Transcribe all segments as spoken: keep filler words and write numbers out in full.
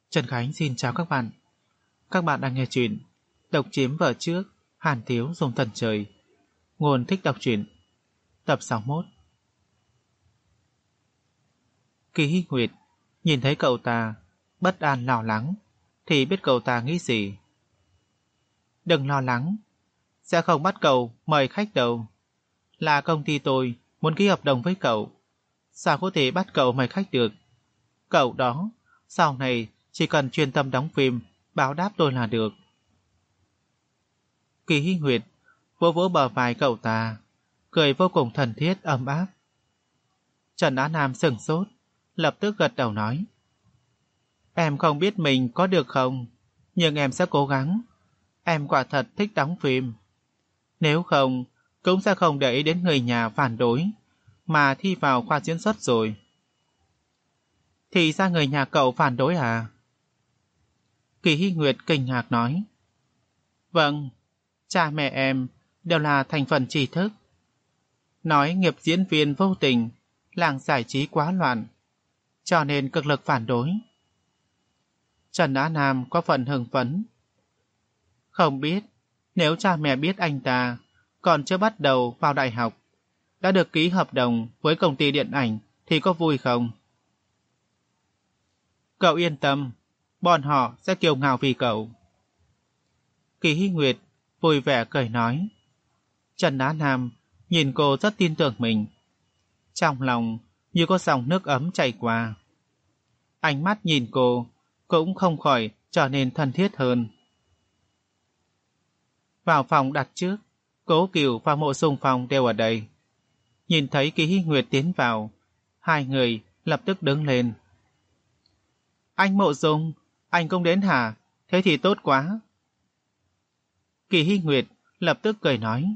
Trần Khánh xin chào các bạn. Các bạn đang nghe chuyện Độc chiếm vợ trước, Hàn Thiếu dùng thần trời. Nguồn thích đọc truyện. Tập sáu mươi mốt. Kỳ Hy Nguyệt nhìn thấy cậu ta bất an lo lắng thì biết cậu ta nghĩ gì. Đừng lo lắng, sẽ không bắt cậu mời khách đâu. Là công ty tôi muốn ký hợp đồng với cậu, sao có thể bắt cậu mời khách được. Cậu đó sau này chỉ cần chuyên tâm đóng phim, báo đáp tôi là được. Kỳ Hy Nguyệt vỗ vỗ bờ vai cậu ta, cười vô cùng thân thiết ấm áp. Trần Á Nam sửng sốt, lập tức gật đầu nói: Em không biết mình có được không, nhưng em sẽ cố gắng. Em quả thật thích đóng phim. Nếu không, cũng sẽ không để ý đến người nhà phản đối, mà thi vào khoa diễn xuất rồi. Thì ra người nhà cậu phản đối à? Kỳ Hy Nguyệt kinh ngạc nói: Vâng, cha mẹ em đều là thành phần tri thức. Nói nghiệp diễn viên vô tình, làng giải trí quá loạn, cho nên cực lực phản đối. Trần Á Nam có phần hưng phấn. Không biết, nếu cha mẹ biết anh ta còn chưa bắt đầu vào đại học, đã được ký hợp đồng với công ty điện ảnh thì có vui không? Cậu yên tâm, bọn họ sẽ kiêu ngạo vì cậu. Kỳ Hy Nguyệt vui vẻ cười nói. Trần Á Nam nhìn cô rất tin tưởng mình. Trong lòng như có dòng nước ấm chảy qua. Ánh mắt nhìn cô cũng không khỏi trở nên thân thiết hơn. Vào phòng đặt trước, Cố Cửu và Mộ Dung Phong đều ở đây. Nhìn thấy Kỳ Hy Nguyệt tiến vào, hai người lập tức đứng lên. Anh Mộ Dung, anh cũng đến hả? Thế thì tốt quá. Kỳ Hy Nguyệt lập tức cười nói.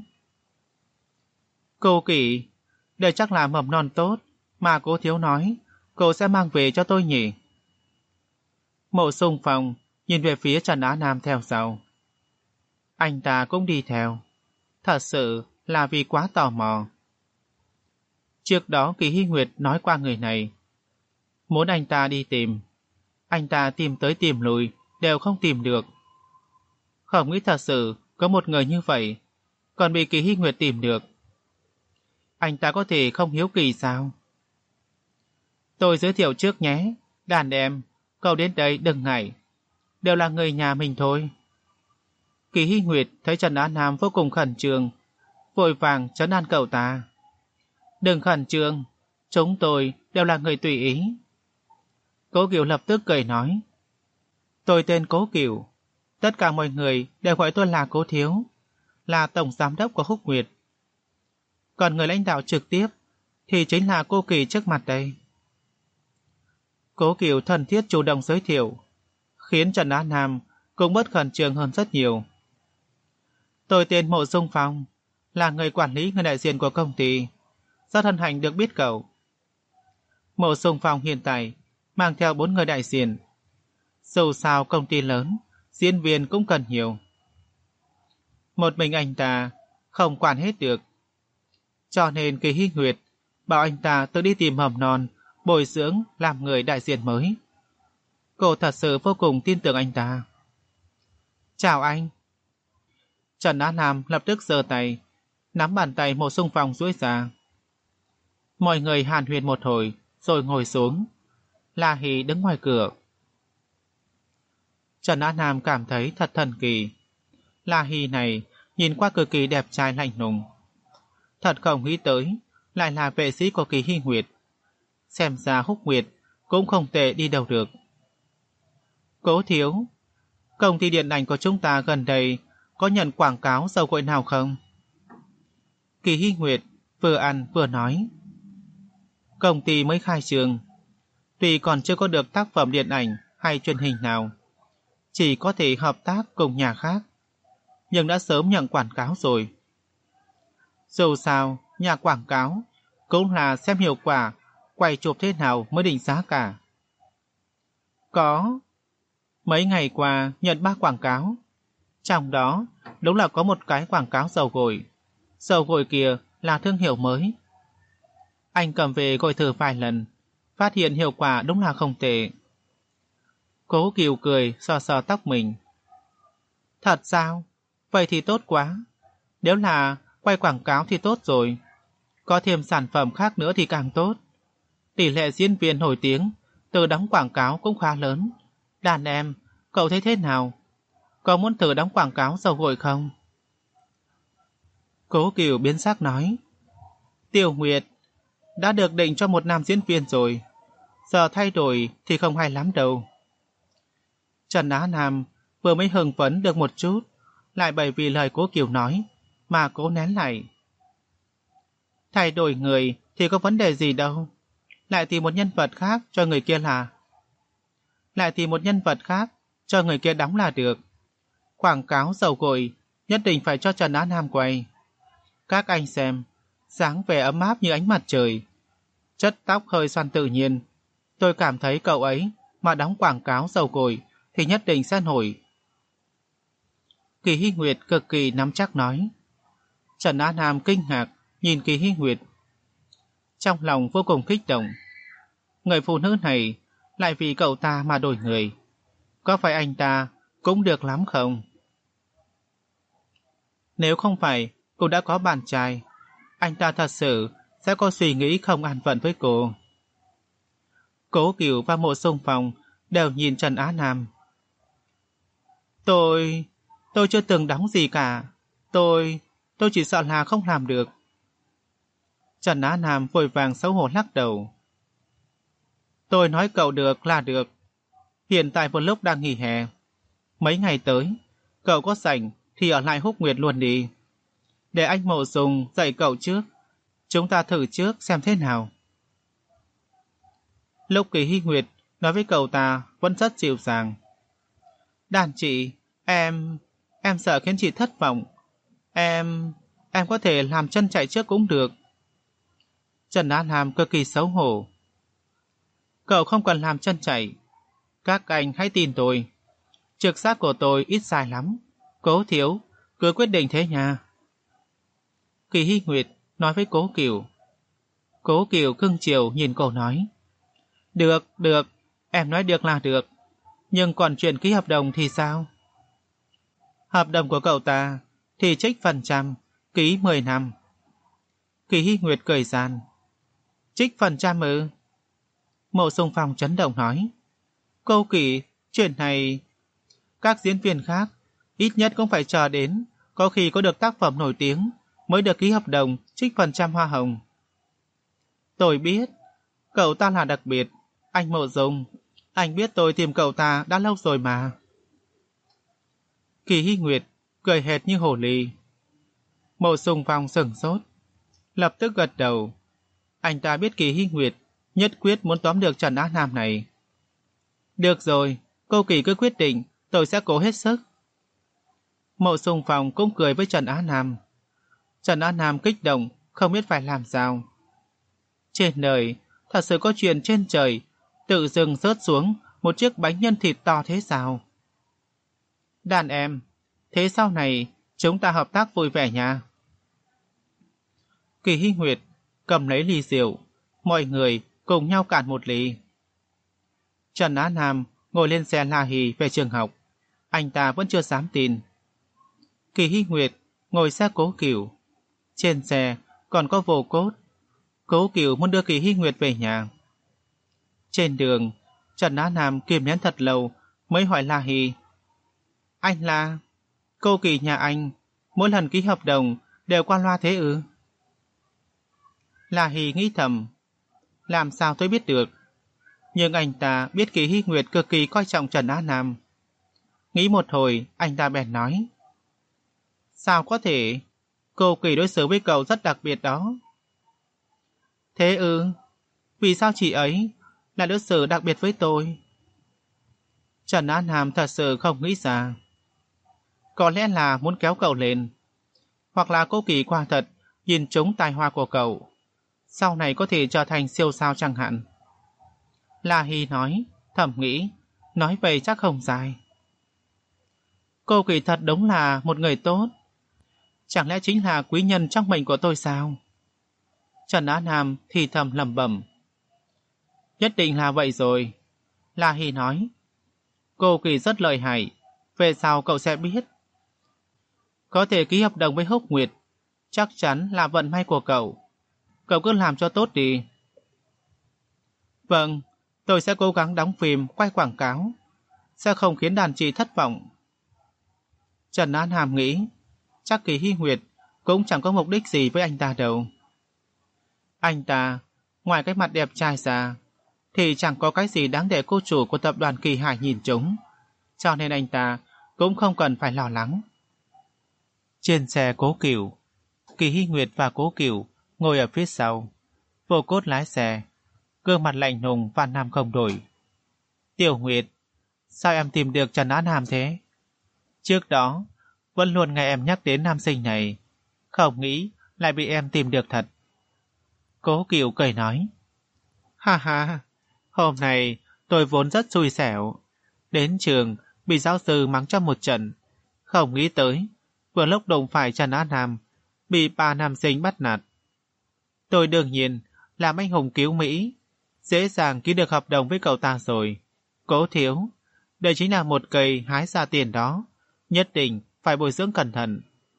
Cô Kỳ, đây chắc là mầm non tốt mà cô thiếu nói cô sẽ mang về cho tôi nhỉ? Mộ Dung Phong nhìn về phía Trần Á Nam theo sau. Anh ta cũng đi theo. Thật sự là vì quá tò mò. Trước đó Kỳ Hy Nguyệt nói qua người này. Muốn anh ta đi tìm. Anh ta tìm tới tìm lui đều không tìm được. Không nghĩ thật sự có một người như vậy còn bị Kỳ Hy Nguyệt tìm được. Anh ta có thể không hiếu kỳ sao? Tôi giới thiệu trước nhé. Đàn em, cậu đến đây đừng ngại. Đều là người nhà mình thôi. Kỳ Hy Nguyệt thấy Trần Á Nam vô cùng khẩn trương, vội vàng trấn an cậu ta. Đừng khẩn trương, chúng tôi đều là người tùy ý. Cố Cửu lập tức cười nói. Tôi tên Cố Cửu, tất cả mọi người đều gọi tôi là Cố Thiếu, là tổng giám đốc của Húc Nguyệt. Còn người lãnh đạo trực tiếp thì chính là cô Kỳ trước mặt đây. Cố Cửu thân thiết chủ động giới thiệu, khiến Trần Á Nam cũng bớt khẩn trương hơn rất nhiều. Tôi tên Mộ Dung Phong, là người quản lý người đại diện của công ty, rất hân hạnh được biết cậu. Mộ Dung Phong hiện tại mang theo bốn người đại diện. Dù sao công ty lớn, diễn viên cũng cần nhiều. Một mình anh ta không quản hết được, cho nên Kỳ Hy Nguyệt bảo anh ta tự đi tìm mầm non bồi dưỡng làm người đại diện mới. Cô thật sự vô cùng tin tưởng anh ta. Chào anh. Trần Á Nam lập tức giơ tay, nắm bàn tay Mộ Dung Phong duỗi ra. Mọi người hàn huyên một hồi rồi ngồi xuống. La Hỷ đứng ngoài cửa. Trần Á Nam cảm thấy thật thần kỳ. La Hỷ này nhìn qua cực kỳ đẹp trai lạnh lùng. Thật không nghĩ tới lại là vệ sĩ của Kỳ Hy Nguyệt. Xem ra Húc Nguyệt cũng không tệ đi đâu được. Cố Thiếu, công ty điện ảnh của chúng ta gần đây có nhận quảng cáo dầu gội nào không? Kỳ Hy Nguyệt vừa ăn vừa nói. Công ty mới khai trương, tuy còn chưa có được tác phẩm điện ảnh hay truyền hình nào, chỉ có thể hợp tác cùng nhà khác, nhưng đã sớm nhận quảng cáo rồi. Dù sao, nhà quảng cáo cũng là xem hiệu quả, quay chụp thế nào mới định giá cả. Có. Mấy ngày qua nhận ba quảng cáo. Trong đó đúng là có một cái quảng cáo dầu gội. Dầu gội kia là thương hiệu mới. Anh cầm về gội thử vài lần, phát hiện hiệu quả đúng là không tệ. Cố Kiều cười sờ sờ tóc mình. Thật sao? Vậy thì tốt quá. Nếu là quay quảng cáo thì tốt rồi. Có thêm sản phẩm khác nữa thì càng tốt. Tỷ lệ diễn viên nổi tiếng từ đóng quảng cáo cũng khá lớn. Đàn em, cậu thấy thế nào? Có muốn thử đóng quảng cáo dầu gội không? Cố Kiều biến sắc nói. Tiểu Nguyệt, đã được định cho một nam diễn viên rồi. Giờ thay đổi thì không hay lắm đâu. Trần Á Nam vừa mới hưng phấn được một chút, lại bởi vì lời Cố Kiều nói mà cố nén lại. Thay đổi người thì có vấn đề gì đâu. Lại tìm một nhân vật khác cho người kia là. Lại tìm một nhân vật khác cho người kia đóng là được. Quảng cáo dầu gội nhất định phải cho Trần Á Nam quay. Các anh xem, dáng vẻ ấm áp như ánh mặt trời, chất tóc hơi xoăn tự nhiên. Tôi cảm thấy cậu ấy mà đóng quảng cáo dầu gội thì nhất định sẽ nổi. Kỳ Hy Nguyệt cực kỳ nắm chắc nói. Trần Á Nam kinh ngạc nhìn Kỳ Hy Nguyệt, trong lòng vô cùng kích động. Người phụ nữ này lại vì cậu ta mà đổi người. Có phải anh ta cũng được lắm không? Nếu không phải cô đã có bạn trai, anh ta thật sự sẽ có suy nghĩ không an phận với cô. Cố Kiều và Mộ Xung Phong đều nhìn Trần Á Nam. Tôi... tôi chưa từng đóng gì cả. Tôi... tôi chỉ sợ là không làm được. Trần Á Nam vội vàng xấu hổ lắc đầu. Tôi nói cậu được là được. Hiện tại một lúc đang nghỉ hè. Mấy ngày tới, cậu có rảnh thì ở lại Húc Nguyệt luôn đi. Để anh Mộ Dung dạy cậu trước. Chúng ta thử trước xem thế nào. Lúc Kỳ Hy Nguyệt nói với cậu ta vẫn rất dịu dàng. Đàn chị, em... em sợ khiến chị thất vọng. Em... em có thể làm chân chạy trước cũng được. Trần Á Nam cực kỳ xấu hổ. Cậu không cần làm chân chạy. Các anh hãy tin tôi. Trực giác của tôi ít sai lắm. Cố thiếu, cứ quyết định thế nha. Kỳ Hy Nguyệt nói với Cố Kiều. Cố Kiều cưng chiều nhìn cô nói. Được, được, em nói được là được. Nhưng còn chuyện ký hợp đồng thì sao? Hợp đồng của cậu ta thì trích phần trăm, ký mười năm. Kỳ Hy Nguyệt cười gian. Trích phần trăm ư? Mộ Xung Phong chấn động nói. Cô Kỳ, chuyện này... Các diễn viên khác ít nhất cũng phải chờ đến có khi có được tác phẩm nổi tiếng mới được ký hợp đồng trích phần trăm hoa hồng. Tôi biết, cậu ta là đặc biệt. Anh Mộ Dung, anh biết tôi tìm cậu ta đã lâu rồi mà. Kỳ Hy Nguyệt cười hệt như hồ ly. Mộ Xung Phong sửng sốt, lập tức gật đầu. Anh ta biết Kỳ Hy Nguyệt nhất quyết muốn tóm được Trần Á Nam này. Được rồi, cô Kỳ cứ quyết định, tôi sẽ cố hết sức. Mộ Xung Phong cũng cười với Trần Á Nam. Trần Á Nam kích động, không biết phải làm sao. Trên đời, thật sự có chuyện trên trời tự dưng rớt xuống một chiếc bánh nhân thịt to thế sao? Đàn em, thế sau này chúng ta hợp tác vui vẻ nha. Kỳ Hy Nguyệt cầm lấy ly rượu, mọi người cùng nhau cạn một ly. Trần Á Nam ngồi lên xe La Hì về trường học. Anh ta vẫn chưa dám tin. Kỳ Hy Nguyệt ngồi xe Cố Kiều. Trên xe còn có Vô Cốt. Cố Kiều muốn đưa Kỳ Hy Nguyệt về nhà. Trên đường, Trần Á Nam kìm nén thật lâu mới hỏi La Hì. Anh là... cô Kỳ nhà anh mỗi lần ký hợp đồng đều qua loa thế ư? La Hì nghĩ thầm. Làm sao tôi biết được? Nhưng anh ta biết Kỳ Hy Nguyệt cực kỳ coi trọng Trần Á Nam. Nghĩ một hồi, anh ta bèn nói. Sao có thể? Cô Kỳ đối xử với cậu rất đặc biệt đó. Thế ư? Vì sao chị ấy lại đối xử đặc biệt với tôi? Trần Á Nam thật sự không nghĩ ra. Có lẽ là muốn kéo cậu lên. Hoặc là cô Kỳ quả thật nhìn trúng tài hoa của cậu. Sau này có thể trở thành siêu sao chẳng hạn. La Hy nói, thầm nghĩ, nói vậy chắc không dài. Cô Kỳ thật đúng là một người tốt. Chẳng lẽ chính là quý nhân trong mệnh của tôi sao? Trần Á Nam thì thầm lẩm bẩm. Nhất định là vậy rồi. La Hy nói. Cô Kỳ rất lợi hại, về sau cậu sẽ biết. Có thể ký hợp đồng với Húc Nguyệt, chắc chắn là vận may của cậu. Cậu cứ làm cho tốt đi. Vâng, tôi sẽ cố gắng đóng phim, quay quảng cáo, sẽ không khiến đàn chị thất vọng. Trần An Hàm nghĩ, chắc Kỳ Hy Nguyệt cũng chẳng có mục đích gì với anh ta đâu. Anh ta, ngoài cái mặt đẹp trai ra, thì chẳng có cái gì đáng để cô chủ của tập đoàn Kỳ Hải nhìn trúng, cho nên anh ta cũng không cần phải lo lắng. Trên xe Cố Cửu, Kỳ Hy Nguyệt và Cố Cửu ngồi ở phía sau, Vô Cốt lái xe, gương mặt lạnh lùng và nam không đổi. Tiểu Nguyệt, sao em tìm được Trần An Hàm thế? Trước đó, vẫn luôn nghe em nhắc đến nam sinh này, không nghĩ lại bị em tìm được thật. Cố Cửu cười nói, ha ha, hôm nay tôi vốn rất xui xẻo, đến trường bị giáo sư mắng cho một trận, không nghĩ tới, vừa lúc đụng phải Trần An Hàm, bị ba nam sinh bắt nạt. Tôi đương nhiên làm anh hùng cứu Mỹ, dễ dàng ký được hợp đồng với cậu ta rồi. Cố thiếu, đây chính là một cây hái ra tiền đó, nhất định phải bồi dưỡng cẩn thận.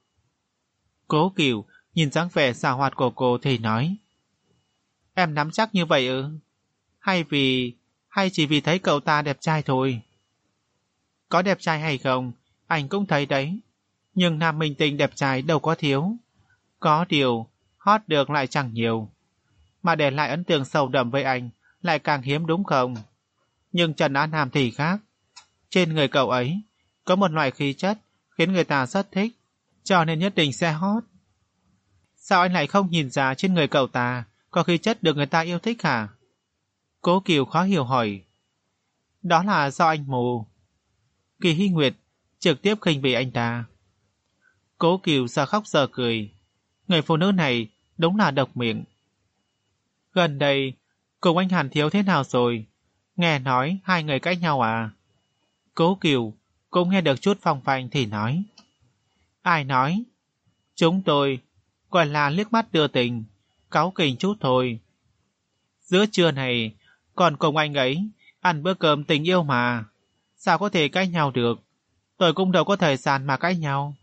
Cố Cửu nhìn dáng vẻ xảo hoạt của cô thì nói, em nắm chắc như vậy ư? Hay vì, hay chỉ vì thấy cậu ta đẹp trai thôi? Có đẹp trai hay không, anh cũng thấy đấy. Nhưng nam minh tinh đẹp trai đâu có thiếu. Có điều, hot được lại chẳng nhiều. Mà để lại ấn tượng sâu đậm với anh lại càng hiếm đúng không? Nhưng Trần An Hàm thì khác. Trên người cậu ấy có một loại khí chất khiến người ta rất thích, cho nên nhất định sẽ hot. Sao anh lại không nhìn ra trên người cậu ta có khí chất được người ta yêu thích hả? Cố Kiều khó hiểu hỏi. Đó là do anh mù. Kỳ Hy Nguyệt trực tiếp khinh bỉ anh ta. Cố Kiều giờ khóc giờ cười. Người phụ nữ này đúng là độc miệng. Gần đây, cùng anh Hàn Thiếu thế nào rồi? Nghe nói hai người cãi nhau à? Cố Kiều cũng nghe được chút phong phanh thì nói. Ai nói? Chúng tôi gọi là liếc mắt đưa tình, cáu kỉnh chút thôi. Giữa trưa này còn cùng anh ấy ăn bữa cơm tình yêu mà. Sao có thể cãi nhau được? Tôi cũng đâu có thời gian mà cãi nhau.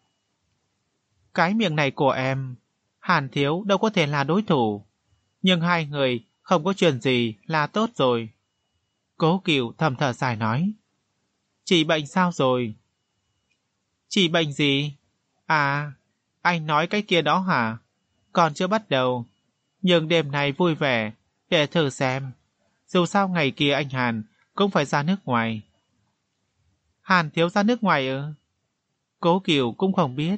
Cái miệng này của em, Hàn Thiếu đâu có thể là đối thủ. Nhưng hai người không có chuyện gì là tốt rồi. Cố Kiều thầm thở dài nói. Chị bệnh sao rồi? Chị bệnh gì? À, anh nói cái kia đó hả? Còn chưa bắt đầu. Nhưng đêm nay vui vẻ, để thử xem. Dù sao ngày kia anh Hàn cũng phải ra nước ngoài. Hàn Thiếu ra nước ngoài ư? Cố Kiều cũng không biết.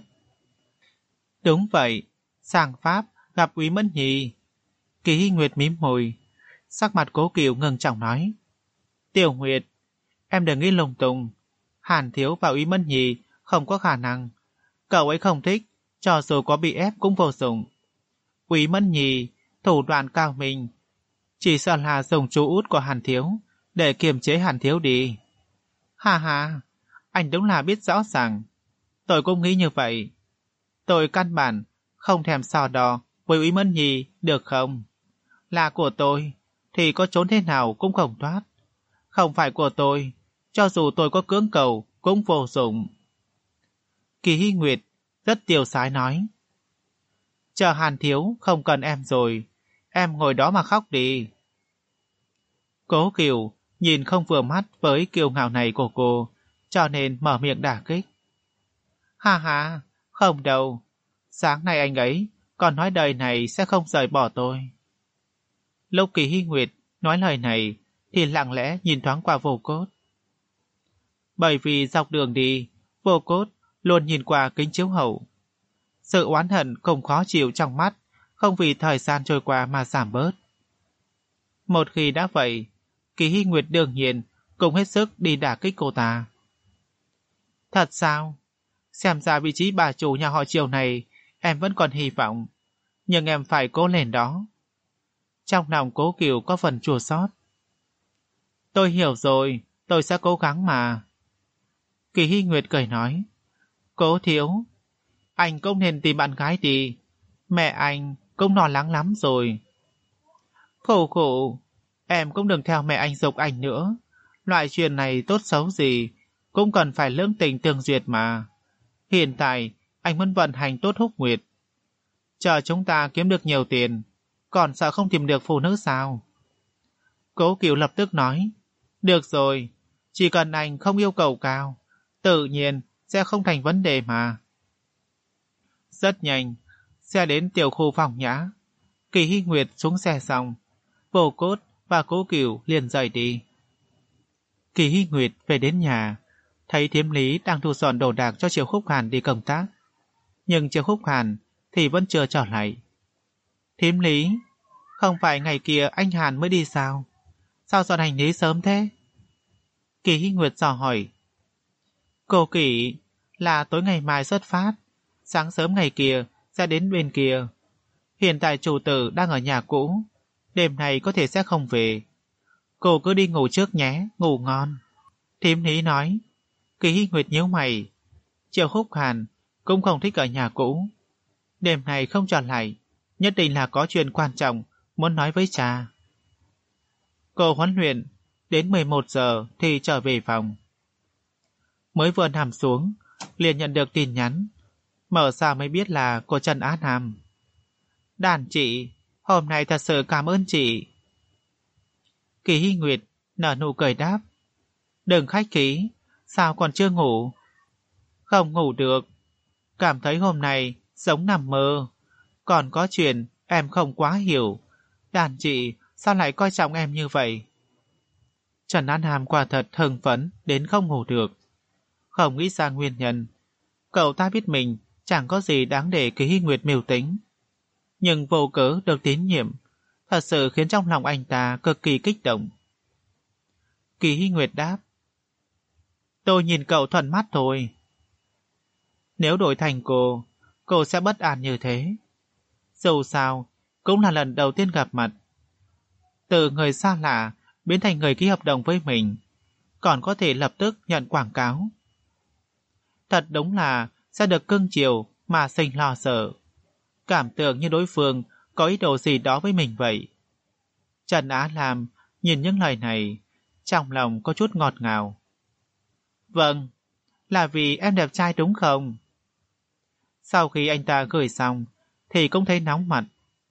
Đúng vậy, sang Pháp gặp Úy Mẫn Nhi. Kỳ Hy Nguyệt mím môi, sắc mặt Cố Kiều ngừng trọng nói. Tiểu Nguyệt, em đừng nghĩ lung tung. Hàn Thiếu và Úy Mẫn Nhi không có khả năng. Cậu ấy không thích, cho dù có bị ép cũng vô dụng. Úy Mẫn Nhi, thủ đoạn cao minh, chỉ sợ là dùng chú út của Hàn Thiếu để kiềm chế Hàn Thiếu đi. Ha ha, anh đúng là biết rõ ràng. Tôi cũng nghĩ như vậy. Tôi căn bản không thèm so đo với Úy Mẫn Nhi được không? Là của tôi thì có trốn thế nào cũng không thoát. Không phải của tôi, cho dù tôi có cưỡng cầu cũng vô dụng. Kỳ Hy Nguyệt rất tiêu sái nói. Chờ Hàn Thiếu không cần em rồi, em ngồi đó mà khóc đi. Cố Kiều nhìn không vừa mắt với kiêu ngạo này của cô, cho nên mở miệng đả kích. Ha ha, không đâu. Sáng nay anh ấy còn nói đời này sẽ không rời bỏ tôi. Lúc Kỳ Hy Nguyệt nói lời này thì lặng lẽ nhìn thoáng qua Vô Cốt. Bởi vì dọc đường đi, Vô Cốt luôn nhìn qua kính chiếu hậu. Sự oán hận không khó chịu trong mắt, không vì thời gian trôi qua mà giảm bớt. Một khi đã vậy, Kỳ Hy Nguyệt đương nhiên cùng hết sức đi đả kích cô ta. Thật sao? Xem ra vị trí bà chủ nhà họ Triều này em vẫn còn hy vọng, nhưng em phải cố lên đó. Trong lòng Cố Kiều có phần chua xót. Tôi hiểu rồi, tôi sẽ cố gắng mà. Kỳ Hy Nguyệt cười nói. Cố Thiếu, anh cũng nên tìm bạn gái đi. Mẹ anh cũng lo lắng lắm rồi. Khổ khổ, em cũng đừng theo mẹ anh giục anh nữa. Loại chuyện này tốt xấu gì cũng cần phải lưỡng tình tương duyệt mà. Hiện tại anh muốn vận hành tốt Húc Nguyệt. Chờ chúng ta kiếm được nhiều tiền, còn sợ không tìm được phụ nữ sao? Cố Cửu lập tức nói, được rồi, chỉ cần anh không yêu cầu cao, tự nhiên sẽ không thành vấn đề mà. Rất nhanh, xe đến tiểu khu phòng nhã. Kỳ Hy Nguyệt xuống xe xong, Vô Cốt và Cố Cửu liền rời đi. Kỳ Hy Nguyệt về đến nhà, thấy Thiếm Lý đang thu dọn đồ đạc cho Triệu Khúc Hàn đi công tác. Nhưng Triệu Khúc Hàn thì vẫn chưa trở lại. Thiếm Lý, không phải ngày kia anh Hàn mới đi sao? Sao dọn hành lý sớm thế? Kỳ Hy Nguyệt dò hỏi. Cô Kỳ, là tối ngày mai xuất phát, sáng sớm ngày kia sẽ đến bên kia. Hiện tại chủ tử đang ở nhà cũ, đêm nay có thể sẽ không về. Cô cứ đi ngủ trước nhé, ngủ ngon. Thiếm Lý nói. Kỳ Hy Nguyệt nhíu mày. Triệu Khúc Hàn cũng không thích ở nhà cũ. Đêm nay không trở lại, nhất định là có chuyện quan trọng muốn nói với cha. Cô huấn luyện đến mười một giờ thì trở về phòng. Mới vừa nằm xuống, liền nhận được tin nhắn. Mở ra mới biết là cô Trần Á Nam. Đàn chị, hôm nay thật sự cảm ơn chị. Kỳ Hy Nguyệt nở nụ cười đáp. Đừng khách khí, sao còn chưa ngủ? Không ngủ được, cảm thấy hôm nay giống nằm mơ. Còn có chuyện em không quá hiểu. Đàn chị sao lại coi trọng em như vậy? Trần An Hàm quả thật hưng phấn đến không ngủ được. Không nghĩ ra nguyên nhân. Cậu ta biết mình chẳng có gì đáng để Kỳ Hy Nguyệt mưu tính. Nhưng vô cớ được tín nhiệm, thật sự khiến trong lòng anh ta cực kỳ kích động. Kỳ Hy Nguyệt đáp. Tôi nhìn cậu thuận mắt thôi. Nếu đổi thành cô, cô sẽ bất an như thế. Dù sao, cũng là lần đầu tiên gặp mặt. Từ người xa lạ biến thành người ký hợp đồng với mình, còn có thể lập tức nhận quảng cáo. Thật đúng là sẽ được cưng chiều mà sinh lo sợ. Cảm tưởng như đối phương có ý đồ gì đó với mình vậy. Trần Á Lam nhìn những lời này, trong lòng có chút ngọt ngào. Vâng, là vì em đẹp trai đúng không? Sau khi anh ta gửi xong, thì cũng thấy nóng mặt.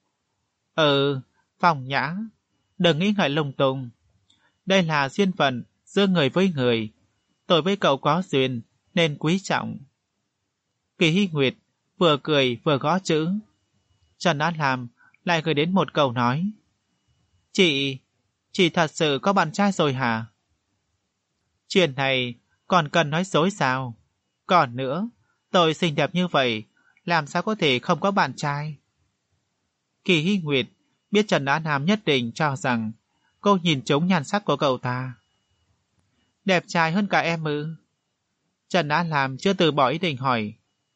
Ừ, Phòng Nhã, đừng nghĩ ngợi lung tung. Đây là duyên phận giữa người với người. Tôi với cậu có duyên, nên quý trọng. Kỳ Hy Nguyệt vừa cười vừa gõ chữ. Trần Á Lam lại gửi đến một câu nói. Chị, chị thật sự có bạn trai rồi hả? Chuyện này còn cần nói dối sao? Còn nữa, tôi xinh đẹp như vậy, làm sao có thể không có bạn trai? Kỳ Hy Nguyệt biết Trần Á Nam nhất định cho rằng cô nhìn trúng nhan sắc của cậu ta. Đẹp trai hơn cả em ư? Trần Á Nam chưa từ bỏ ý định hỏi.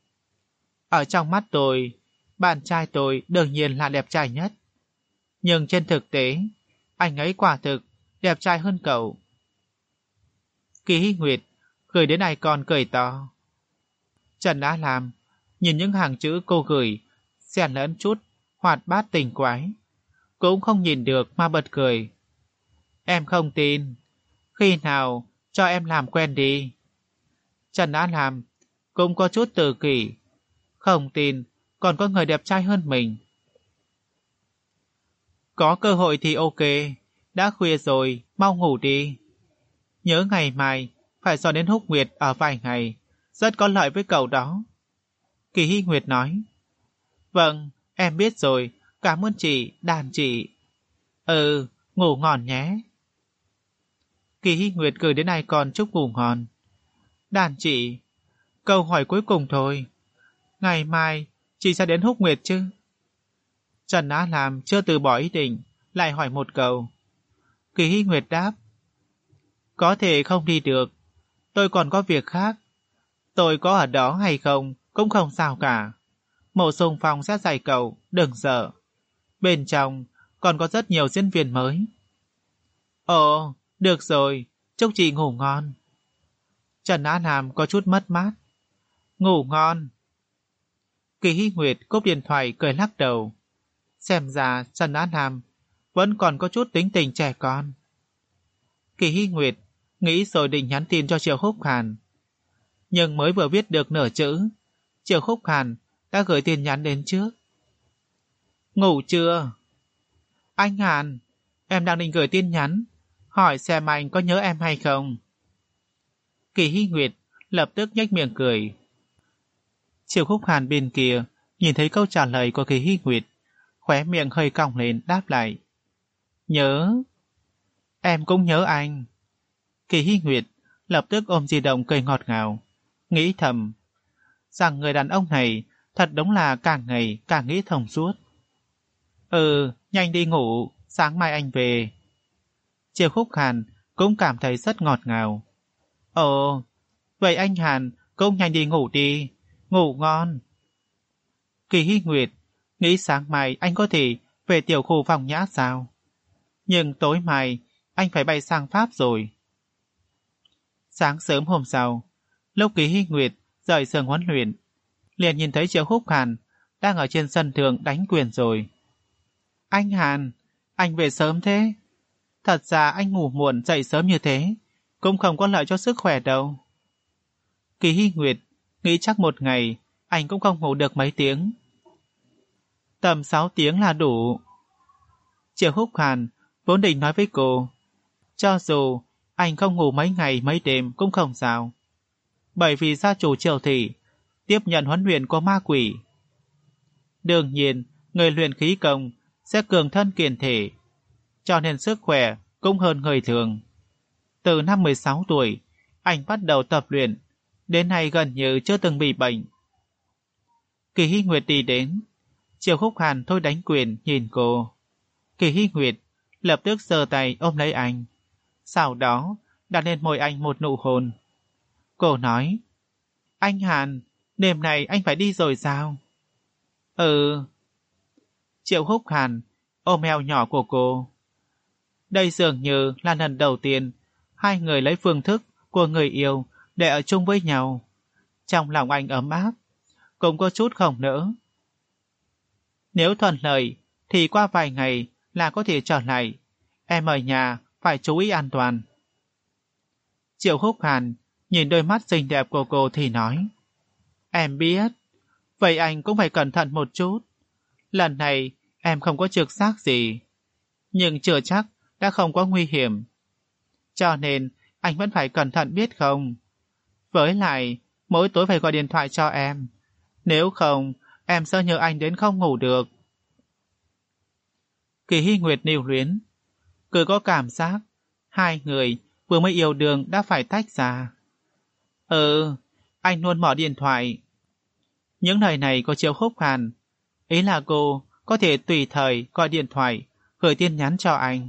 Ở trong mắt tôi, bạn trai tôi đương nhiên là đẹp trai nhất. Nhưng trên thực tế, anh ấy quả thực đẹp trai hơn cậu. Kỳ Hy Nguyệt gửi đến icon cười to. Trần Á Lam nhìn những hàng chữ cô gửi, xen lẫn chút hoạt bát tình quái, cũng không nhìn được mà bật cười. Em không tin, khi nào cho em làm quen đi. Trần Á Lam cũng có chút tự kỷ, không tin còn có người đẹp trai hơn mình. Có cơ hội thì ok, đã khuya rồi, mau ngủ đi. Nhớ ngày mai phải dọn đến Húc Nguyệt ở vài ngày, rất có lợi với cậu đó. Kỳ Hy Nguyệt nói. Vâng, em biết rồi, cảm ơn chị, đàn chị. Ừ, ngủ ngon nhé. Kỳ Hy Nguyệt gửi đến icon chúc ngủ ngon. Đàn chị, câu hỏi cuối cùng thôi. Ngày mai, chị sẽ đến Húc Nguyệt chứ? Trần Á Lam chưa từ bỏ ý định, lại hỏi một câu. Kỳ Hy Nguyệt đáp. Có thể không đi được, tôi còn có việc khác. Tôi có ở đó hay không cũng không sao cả. Mộ Sùng Phong sẽ dạy cậu, đừng sợ. Bên trong còn có rất nhiều diễn viên mới. Ồ, được rồi, chúc chị ngủ ngon. Trần Á Nam có chút mất mát. Ngủ ngon. Kỳ Hy Nguyệt cúp điện thoại cười lắc đầu. Xem ra Trần Á Nam vẫn còn có chút tính tình trẻ con. Kỳ Hy Nguyệt nghĩ rồi định nhắn tin cho Triệu Khúc Hàn. Nhưng mới vừa viết được nửa chữ, Triệu Khúc Hàn đã gửi tin nhắn đến trước. Ngủ chưa? Anh Hàn, em đang định gửi tin nhắn, hỏi xem anh có nhớ em hay không. Kỳ Hy Nguyệt lập tức nhếch miệng cười. Triệu Khúc Hàn bên kia nhìn thấy câu trả lời của Kỳ Hy Nguyệt, khóe miệng hơi cong lên đáp lại. Nhớ. Em cũng nhớ anh. Kỳ Hy Nguyệt lập tức ôm di động cười ngọt ngào, nghĩ thầm rằng người đàn ông này thật đúng là càng ngày càng nghĩ thông suốt. Ừ, nhanh đi ngủ, sáng mai anh về. Triệu Khúc Hàn cũng cảm thấy rất ngọt ngào. Ồ, vậy anh Hàn cũng nhanh đi ngủ đi, ngủ ngon. Kỳ Hy Nguyệt nghĩ sáng mai anh có thể về tiểu khu phòng nhã sao? Nhưng tối mai anh phải bay sang Pháp rồi. Sáng sớm hôm sau, lúc Kỳ Hy Nguyệt rời giường huấn luyện, liền nhìn thấy Triệu Khúc Hàn đang ở trên sân thượng đánh quyền rồi. Anh Hàn, anh về sớm thế? Thật ra anh ngủ muộn dậy sớm như thế cũng không có lợi cho sức khỏe đâu. Kỳ Hy Nguyệt nghĩ chắc một ngày anh cũng không ngủ được mấy tiếng. Tầm sáu tiếng là đủ. Triệu Khúc Hàn vốn định nói với cô, cho dù anh không ngủ mấy ngày mấy đêm cũng không sao, bởi vì gia chủ Triệu Thị tiếp nhận huấn luyện của ma quỷ. Đương nhiên, người luyện khí công sẽ cường thân kiện thể, cho nên sức khỏe cũng hơn người thường. Từ năm mười sáu tuổi, anh bắt đầu tập luyện, đến nay gần như chưa từng bị bệnh. Kỳ Hy Nguyệt đi đến, Triệu Khúc Hàn thôi đánh quyền nhìn cô. Kỳ Hy Nguyệt lập tức giơ tay ôm lấy anh, sau đó đặt lên môi anh một nụ hôn. Cô nói, anh Hàn, đêm này anh phải đi rồi sao? Ừ. Triệu Khúc Hàn ôm eo nhỏ của cô. Đây dường như là lần đầu tiên hai người lấy phương thức của người yêu để ở chung với nhau. Trong lòng anh ấm áp, cũng có chút không nỡ. Nếu thuận lợi thì qua vài ngày là có thể trở lại. Em ở nhà phải chú ý an toàn. Triệu Khúc Hàn nhìn đôi mắt xinh đẹp của cô thì nói, em biết, vậy anh cũng phải cẩn thận một chút. Lần này em không có trực giác gì, nhưng chưa chắc đã không có nguy hiểm. Cho nên anh vẫn phải cẩn thận biết không? Với lại, mỗi tối phải gọi điện thoại cho em. Nếu không, em sẽ nhớ anh đến không ngủ được. Kỳ Hy Nguyệt nêu luyến, cứ có cảm giác hai người vừa mới yêu đương đã phải tách ra. Ừ, anh luôn mở điện thoại. Những lời này có Triệu Khúc Hàn, ý là cô có thể tùy thời gọi điện thoại, gửi tin nhắn cho anh.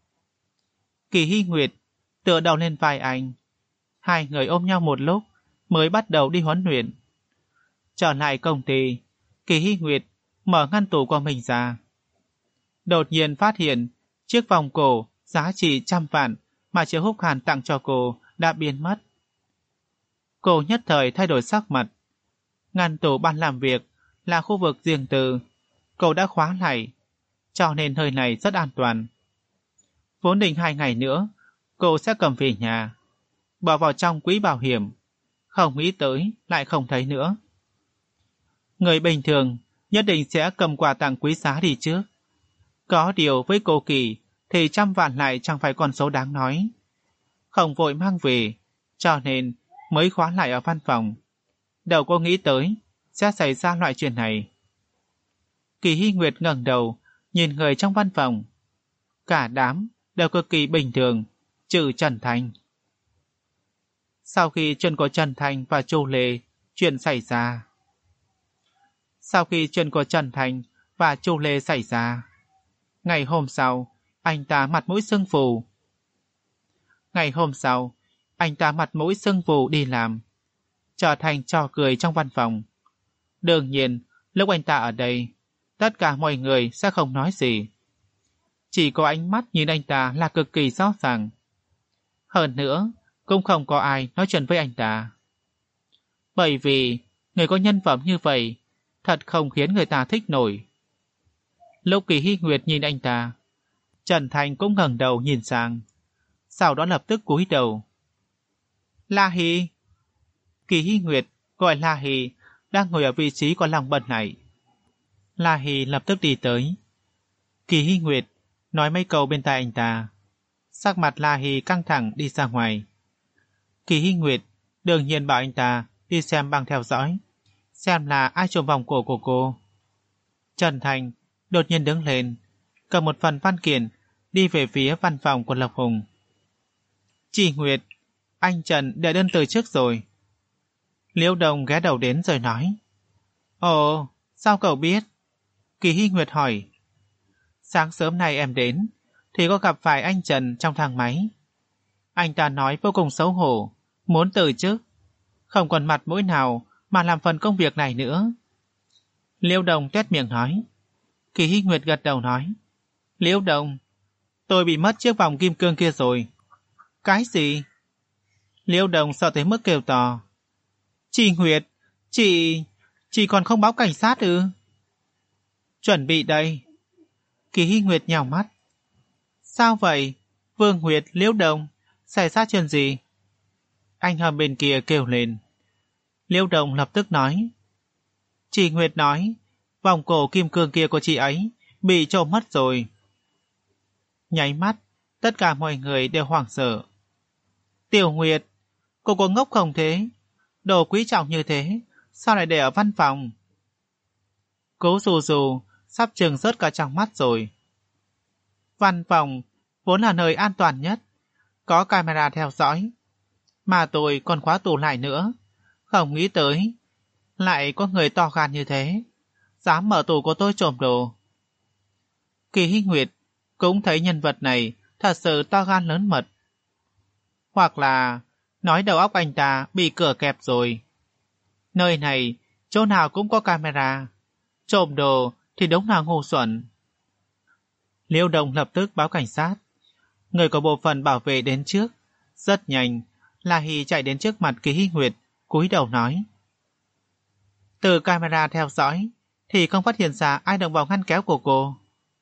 Kỳ Hy Nguyệt tựa đầu lên vai anh, hai người ôm nhau một lúc mới bắt đầu đi huấn luyện. Trở lại công ty, Kỳ Hy Nguyệt mở ngăn tủ của mình ra. Đột nhiên phát hiện chiếc vòng cổ giá trị trăm vạn mà Triệu Khúc Hàn tặng cho cô đã biến mất. Cô nhất thời thay đổi sắc mặt. Ngăn tủ ban làm việc là khu vực riêng tư, cô đã khóa lại, cho nên nơi này rất an toàn. Vốn định hai ngày nữa cô sẽ cầm về nhà, bỏ vào trong quỹ bảo hiểm, không nghĩ tới lại không thấy nữa. Người bình thường nhất định sẽ cầm quà tặng quý giá đi trước. Có điều với cô Kỳ thì trăm vạn lại chẳng phải con số đáng nói. Không vội mang về, cho nên mới khóa lại ở văn phòng. Đâu cô nghĩ tới sẽ xảy ra loại chuyện này. Kỳ Hy Nguyệt ngẩng đầu nhìn người trong văn phòng. Cả đám đều cực kỳ bình thường, trừ Trần Thành. Sau khi chuyện của Trần Thành và Chu Lê chuyện xảy ra. Sau khi chuyện của Trần Thành và Chu Lê xảy ra, ngày hôm sau, anh ta mặt mũi sưng phù. Ngày hôm sau, anh ta mặt mũi sưng phù đi làm, trở thành trò cười trong văn phòng. Đương nhiên, lúc anh ta ở đây, tất cả mọi người sẽ không nói gì. Chỉ có ánh mắt nhìn anh ta là cực kỳ rõ ràng. Hơn nữa, cũng không có ai nói chuyện với anh ta. Bởi vì, người có nhân phẩm như vậy, thật không khiến người ta thích nổi. Lúc Kỳ Hy Nguyệt nhìn anh ta, Trần Thành cũng ngẩng đầu nhìn sang, sau đó lập tức cúi đầu, La Hì! Kỳ Hy Nguyệt gọi La Hì đang ngồi ở vị trí có lòng bần này. La Hì lập tức đi tới. Kỳ Hy Nguyệt nói mấy câu bên tai anh ta. Sắc mặt La Hì căng thẳng đi ra ngoài. Kỳ Hy Nguyệt đương nhiên bảo anh ta đi xem băng theo dõi, xem là ai trộm vòng cổ của cô. Trần Thành đột nhiên đứng lên, cầm một phần văn kiện đi về phía văn phòng của Lộc Hùng. Chị Nguyệt, anh Trần đệ đơn từ trước rồi. Liễu Đồng ghé đầu đến rồi nói. Ồ, sao cậu biết? Kỳ Hy Nguyệt hỏi. Sáng sớm nay em đến thì có gặp phải anh Trần trong thang máy. Anh ta nói vô cùng xấu hổ, muốn từ chức, không còn mặt mũi nào mà làm phần công việc này nữa. Liễu Đồng tuét miệng nói. Kỳ Hy Nguyệt gật đầu nói. Liễu Đồng, tôi bị mất chiếc vòng kim cương kia rồi. Cái gì? Liễu Đồng sợ tới mức kêu to. Chị Nguyệt, chị... chị còn không báo cảnh sát ư? Chuẩn bị đây. Kỳ Hy Nguyệt nhào mắt. Sao vậy? Vương Nguyệt, Liễu Đồng, xảy ra chuyện gì? Anh Hầm bên kia kêu lên. Liễu Đồng lập tức nói. Chị Nguyệt nói, vòng cổ kim cương kia của chị ấy bị trộm mất rồi. Nháy mắt, tất cả mọi người đều hoảng sợ. Tiểu Nguyệt, cô có ngốc không thế? Đồ quý trọng như thế, sao lại để ở văn phòng? Cố Dù Dù sắp chừng rớt cả trong mắt rồi. Văn phòng vốn là nơi an toàn nhất, có camera theo dõi, mà tôi còn khóa tủ lại nữa. Không nghĩ tới lại có người to gan như thế, dám mở tủ của tôi trộm đồ. Kỳ Hy Nguyệt cũng thấy nhân vật này thật sự to gan lớn mật. Hoặc là nói đầu óc anh ta bị cửa kẹp rồi. Nơi này chỗ nào cũng có camera, trộm đồ thì đúng là ngu xuẩn. Liễu Đồng lập tức báo cảnh sát. Người của bộ phận bảo vệ đến trước. Rất nhanh, La Hì chạy đến trước mặt Kỳ Hy Nguyệt, cúi đầu nói. Từ camera theo dõi thì không phát hiện ra ai động vào ngăn kéo của cô.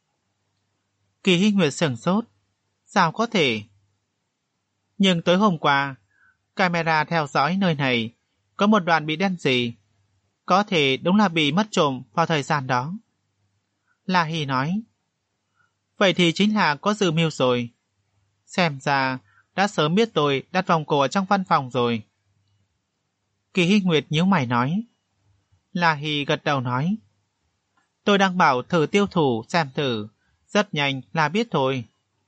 Kỳ Hy Nguyệt sửng sốt. Sao có thể? Nhưng tối hôm qua, camera theo dõi nơi này có một đoạn bị đen gì. Có thể đúng là bị mất trộm vào thời gian đó. La Hì nói. Vậy thì chính là có dự mưu rồi. Xem ra đã sớm biết tôi đặt vòng cổ ở trong văn phòng rồi. Kỳ Hy Nguyệt nhíu mày nói. La Hì gật đầu nói. Tôi đang bảo thử tiêu thủ xem thử, rất nhanh là biết thôi.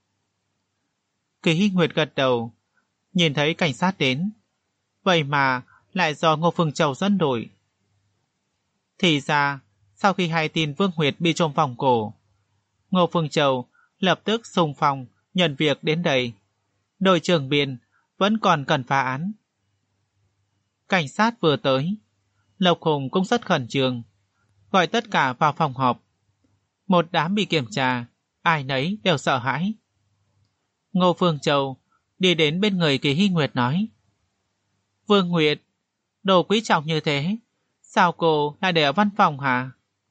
Kỳ Hy Nguyệt gật đầu, nhìn thấy cảnh sát đến. Vậy mà lại do Ngô Phương Châu dẫn đội. Thì ra, sau khi hay tin Vương Nguyệt bị trộm vòng cổ, Ngô Phương Châu lập tức xung phong nhận việc đến đây. Đội trưởng Biên vẫn còn cần phá án. Cảnh sát vừa tới, Lộc Hùng cũng rất khẩn trương, gọi tất cả vào phòng họp. Một đám bị kiểm tra, ai nấy đều sợ hãi. Ngô Phương Châu đi đến bên người Kỳ Hy Nguyệt nói. Vương Nguyệt, đồ quý trọng như thế, sao cô lại để ở văn phòng hả?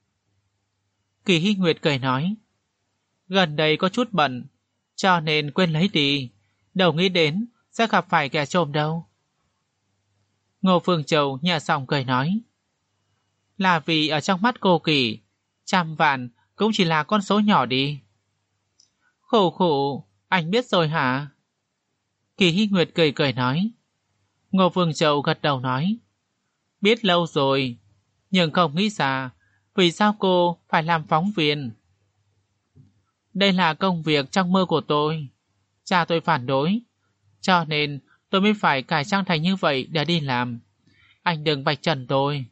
Kỳ Hy Nguyệt cười nói. Gần đây có chút bận, cho nên quên lấy đi, đâu nghĩ đến sẽ gặp phải kẻ trộm đâu. Ngô Phương Châu nhà xong cười nói. Là vì ở trong mắt cô Kỳ, trăm vạn cũng chỉ là con số nhỏ đi. Khổ khổ, anh biết rồi hả? Kỳ Hy Nguyệt cười cười nói. Ngô Phương Châu gật đầu nói. Biết lâu rồi, nhưng không nghĩ ra vì sao cô phải làm phóng viên. Đây là công việc trong mơ của tôi. Cha tôi phản đối, cho nên tôi mới phải cải trang thành như vậy để đi làm. Anh đừng vạch trần tôi.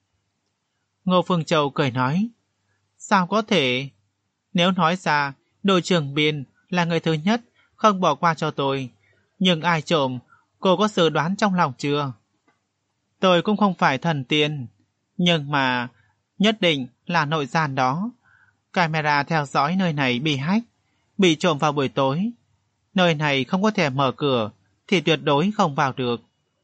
Ngô Phương Châu cười nói. Sao có thể? Nếu nói ra đội trưởng Biên là người thứ nhất không bỏ qua cho tôi, nhưng ai trộm, cô có dự đoán trong lòng chưa? Tôi cũng không phải thần tiên, nhưng mà nhất định là nội gian đó. Camera theo dõi nơi này bị hack, bị trộm vào buổi tối. Nơi này không có thể mở cửa thì tuyệt đối không vào được.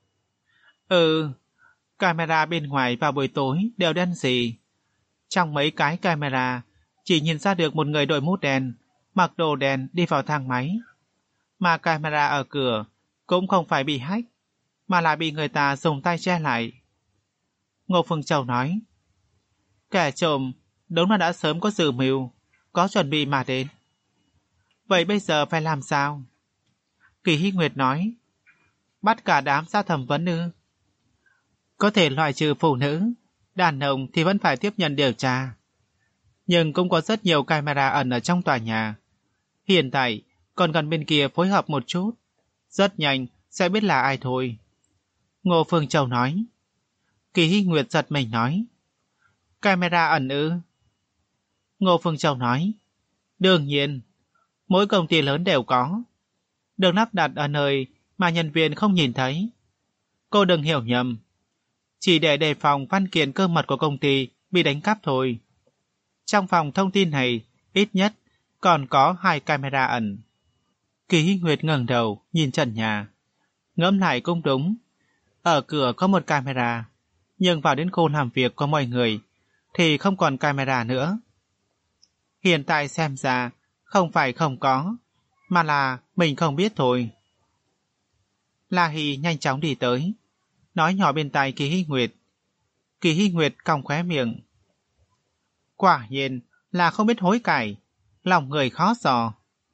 Ừ, camera bên ngoài vào buổi tối đều đen gì. Trong mấy cái camera chỉ nhìn ra được một người đội mũ đen, mặc đồ đen đi vào thang máy. Mà camera ở cửa cũng không phải bị hack, mà lại bị người ta dùng tay che lại. Ngô Phương Châu nói, kẻ trộm đúng là đã sớm có dự mưu, có chuẩn bị mà đến. Vậy bây giờ phải làm sao? Kỳ Hy Nguyệt nói, bắt cả đám ra thẩm vấn ư? Có thể loại trừ phụ nữ, đàn ông thì vẫn phải tiếp nhận điều tra. Nhưng cũng có rất nhiều camera ẩn ở trong tòa nhà. Hiện tại còn gần bên kia phối hợp một chút, rất nhanh sẽ biết là ai thôi. Ngô Phương Châu nói. Kỳ Hy Nguyệt giật mình nói, camera ẩn ư? Ngô Phương Châu nói, đương nhiên, mỗi công ty lớn đều có. Được lắp đặt ở nơi mà nhân viên không nhìn thấy. Cô đừng hiểu nhầm, chỉ để đề phòng văn kiện cơ mật của công ty bị đánh cắp thôi. Trong phòng thông tin này, ít nhất còn có hai camera ẩn. Kỳ Hy Nguyệt ngẩng đầu nhìn trần nhà. Ngẫm lại cũng đúng. Ở cửa có một camera, nhưng vào đến khu làm việc của mọi người thì không còn camera nữa. Hiện tại xem ra không phải không có, mà là mình không biết thôi. La Hy nhanh chóng đi tới, nói nhỏ bên tai Kỳ Hy Nguyệt. Kỳ Hy Nguyệt cong khóe miệng. Quả nhiên là không biết hối cải, lòng người khó dò.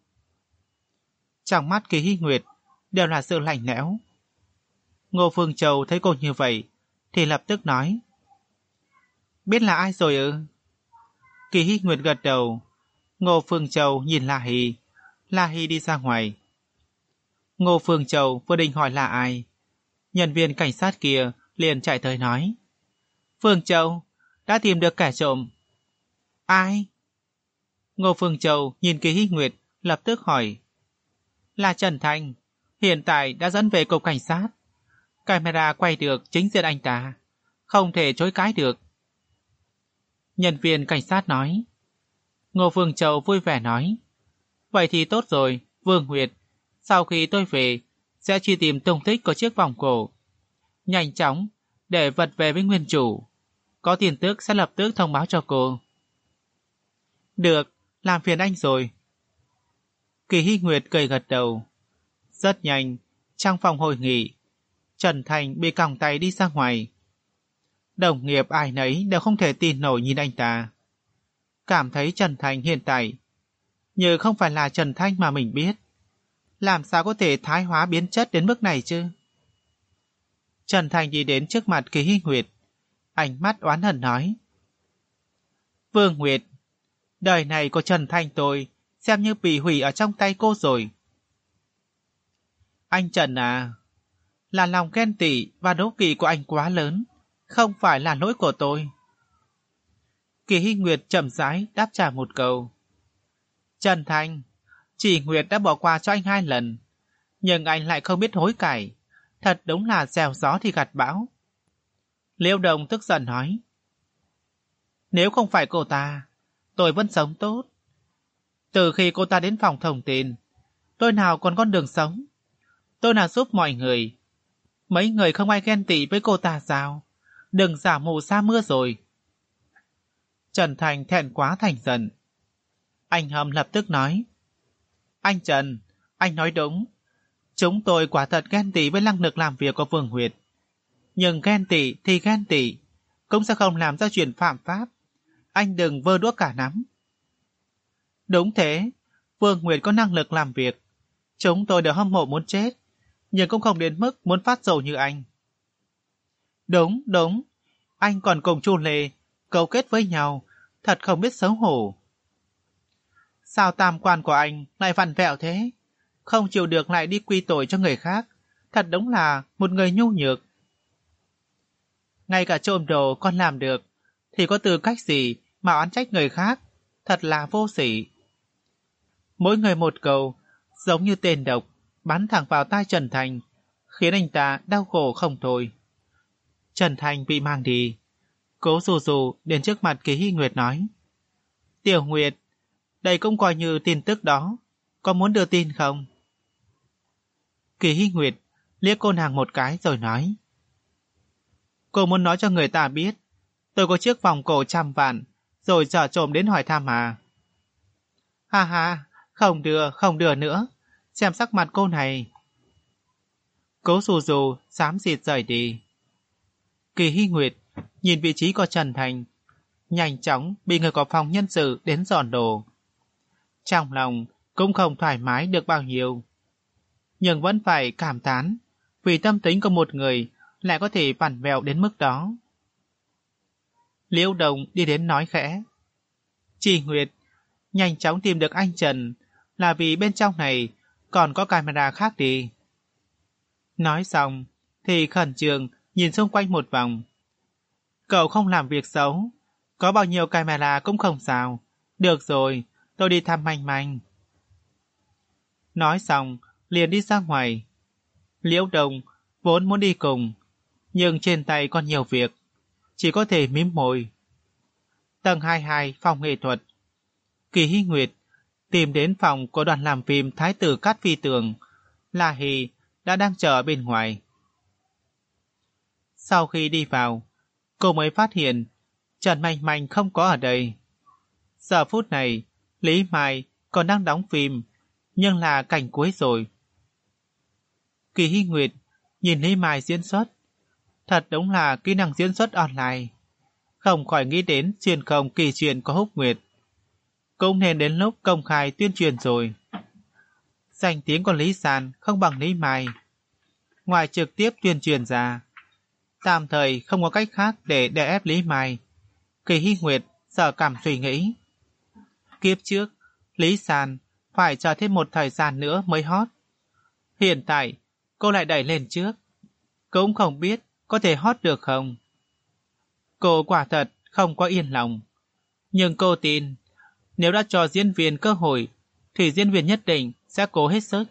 Trong mắt Kỳ Hy Nguyệt đều là sự lạnh lẽo. Ngô Phương Châu thấy cô như vậy thì lập tức nói, biết là ai rồi ư? Kỳ Hy Nguyệt gật đầu. Ngô Phương Châu nhìn La Hy. La Hy đi ra ngoài. Ngô Phương Châu vừa định hỏi là ai, nhân viên cảnh sát kia liền chạy tới nói, Phương Châu đã tìm được kẻ trộm. Ai? Ngô Phương Châu nhìn Kỳ Hy Nguyệt lập tức hỏi, là Trần Thành, hiện tại đã dẫn về cục cảnh sát. Camera quay được chính diện anh ta, không thể chối cãi được. Nhân viên cảnh sát nói. Ngô Phương Châu vui vẻ nói, vậy thì tốt rồi, Vương Nguyệt, sau khi tôi về sẽ truy tìm tung tích của chiếc vòng cổ, nhanh chóng để vật về với nguyên chủ. Có tin tức sẽ lập tức thông báo cho cô. Được, làm phiền anh rồi. Kỳ Hy Nguyệt cười gật đầu. Rất nhanh, trong phòng hội nghị, Trần Thành bị còng tay đi ra ngoài. Đồng nghiệp ai nấy đều không thể tin nổi nhìn anh ta. Cảm thấy Trần Thành hiện tại như không phải là Trần Thanh mà mình biết. Làm sao có thể thái hóa biến chất đến mức này chứ? Trần Thành đi đến trước mặt Kỳ Hy Nguyệt, ánh mắt oán hận nói, Vương Nguyệt, đời này của Trần Thanh tôi xem như bị hủy ở trong tay cô rồi. Anh Trần à, là lòng ghen tị và đố kỵ của anh quá lớn, không phải là lỗi của tôi. Kỳ Hy Nguyệt chậm rãi đáp trả một câu. Trần Thanh, chị Nguyệt đã bỏ qua cho anh hai lần, nhưng anh lại không biết hối cải, thật đúng là gieo gió thì gặt bão. Liễu Đồng tức giận nói, nếu không phải cô ta, tôi vẫn sống tốt. Từ khi cô ta đến phòng thông tin, tôi nào còn con đường sống. Tôi nào giúp mọi người. Mấy người không ai ghen tị với cô ta sao? Đừng giả mù sa mưa rồi. Trần Thành thẹn quá thành giận. Anh Hầm lập tức nói, anh Trần, anh nói đúng. Chúng tôi quả thật ghen tị với năng lực làm việc của Vương Nguyệt. Nhưng ghen tị thì ghen tị, cũng sẽ không làm ra chuyện phạm pháp. Anh đừng vơ đũa cả nắm. Đúng thế, Vương Nguyệt có năng lực làm việc. Chúng tôi đều hâm mộ muốn chết, nhưng cũng không đến mức muốn phát dầu như anh. Đúng, đúng, anh còn cùng Chu Lê cấu kết với nhau, thật không biết xấu hổ. Sao tam quan của anh lại vặn vẹo thế? Không chịu được lại đi quy tội cho người khác, thật đúng là một người nhu nhược. Ngay cả trộm đồ còn làm được, thì có tư cách gì mà oán trách người khác, thật là vô sỉ. Mỗi người một câu, giống như tên độc, bắn thẳng vào tai Trần Thành, khiến anh ta đau khổ không thôi. Trần Thành bị mang đi. Cố Dù Dù đến trước mặt Kỳ Hy Nguyệt nói, Tiểu Nguyệt, đây cũng coi như tin tức đó, có muốn đưa tin không? Kỳ Hy Nguyệt liếc cô nàng một cái rồi nói, cô muốn nói cho người ta biết tôi có chiếc vòng cổ trăm vạn, rồi dở trộm đến hỏi thăm à? Ha ha, không đưa, không đưa nữa, xem sắc mặt cô này. Cố Dù Dù xám xịt rời đi. Kỳ Hy Nguyệt nhìn vị trí của Trần Thành, nhanh chóng bị người có phòng nhân sự đến dọn đồ. Trong lòng cũng không thoải mái được bao nhiêu, nhưng vẫn phải cảm thán vì tâm tính của một người lại có thể vặn vẹo đến mức đó. Liễu Đồng đi đến nói khẽ: Chị Nguyệt, nhanh chóng tìm được anh Trần, là vì bên trong này còn có camera khác đi. Nói xong thì khẩn trương nhìn xung quanh một vòng. Cậu không làm việc xấu, có bao nhiêu camera cũng không sao. Được rồi, tôi đi thăm Manh Manh. Nói xong liền đi ra ngoài. Liễu Đồng vốn muốn đi cùng, nhưng trên tay còn nhiều việc, chỉ có thể mím môi. Tầng hai mươi hai phòng nghệ thuật. Kỳ Hy Nguyệt tìm đến phòng của đoàn làm phim Thái tử Cát Phi Tường. La Hì đã đang chờ ở bên ngoài. Sau khi đi vào, cô mới phát hiện Trần Manh Manh không có ở đây. Giờ phút này, Lý Mai còn đang đóng phim, nhưng là cảnh cuối rồi. Kỳ Hy Nguyệt nhìn Lý Mai diễn xuất, thật đúng là kỹ năng diễn xuất online. Không khỏi nghĩ đến truyền không kỳ truyền của Húc Nguyệt. Cũng nên đến lúc công khai tuyên truyền rồi. Danh tiếng của Lý Sàn không bằng Lý Mai. Ngoài trực tiếp tuyên truyền ra, tạm thời không có cách khác để đè ép Lý Mai. Kỳ Hy Nguyệt sợ cảm suy nghĩ. Kiếp trước, Lý Sàn phải chờ thêm một thời gian nữa mới hot. Hiện tại, cô lại đẩy lên trước. Cũng không biết có thể hot được không. Cô quả thật không có yên lòng. Nhưng cô tin, nếu đã cho diễn viên cơ hội, thì diễn viên nhất định sẽ cố hết sức.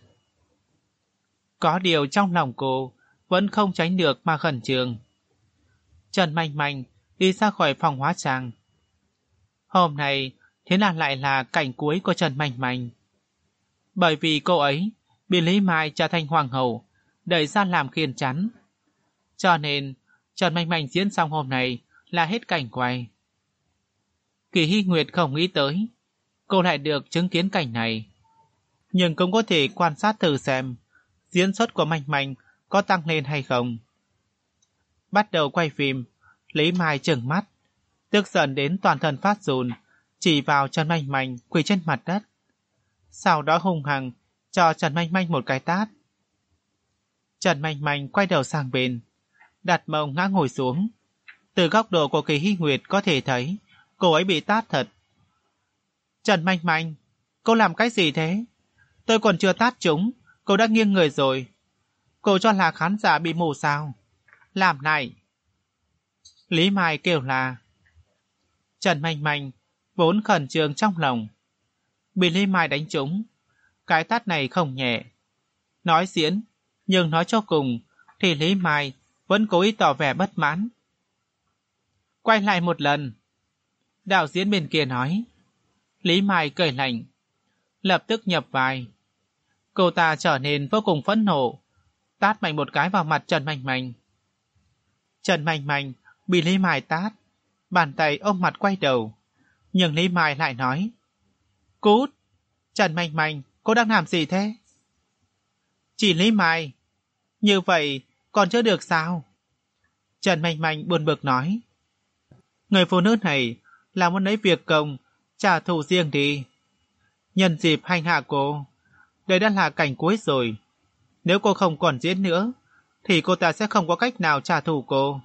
Có điều trong lòng cô vẫn không tránh được mà khẩn trương. Trần Manh Manh đi ra khỏi phòng hóa trang. Hôm nay thế nào lại là cảnh cuối của Trần Manh Manh? Bởi vì cô ấy bị Lý Mai trở thành hoàng hậu, đẩy ra làm khiên chắn. Cho nên Trần Manh Manh diễn xong hôm nay là hết cảnh quay. Kỳ Hy Nguyệt không nghĩ tới cô lại được chứng kiến cảnh này, nhưng cũng có thể quan sát thử xem diễn xuất của Manh Manh có tăng lên hay không. Bắt đầu quay phim, Lý Mai trừng mắt, tức giận đến toàn thân phát run, chỉ vào Trần Manh Manh quỳ trên mặt đất. Sau đó hung hăng cho Trần Manh Manh một cái tát. Trần Manh Manh quay đầu sang bên, đặt mông ngã ngồi xuống. Từ góc độ của Kỳ Hy Nguyệt có thể thấy cô ấy bị tát thật. Trần Manh Manh, cô làm cái gì thế? Tôi còn chưa tát chúng, cô đã nghiêng người rồi. Cô cho là khán giả bị mù sao? Làm lại. Lý Mai kêu là. Trần Manh Manh vốn khẩn trương trong lòng, bị Lý Mai đánh trúng. Cái tát này không nhẹ. Nói diễn, nhưng nói cho cùng thì Lý Mai vẫn cố ý tỏ vẻ bất mãn. Quay lại một lần. Đạo diễn bên kia nói. Lý Mai cười lạnh, lập tức nhập vai. Cô ta trở nên vô cùng phẫn nộ, tát mạnh một cái vào mặt Trần Manh Manh. Trần Manh Manh bị Lý Mai tát, bàn tay ôm mặt quay đầu, nhưng Lý Mai lại nói. Cút! Trần Manh Manh, cô đang làm gì thế? Chỉ Lý Mai, như vậy còn chưa được sao? Trần Manh Manh buồn bực nói. Người phụ nữ này là muốn lấy việc công trả thù riêng đi. Nhân dịp hành hạ cô, đây đã là cảnh cuối rồi. Nếu cô không còn diễn nữa, thì cô ta sẽ không có cách nào trả thù cô.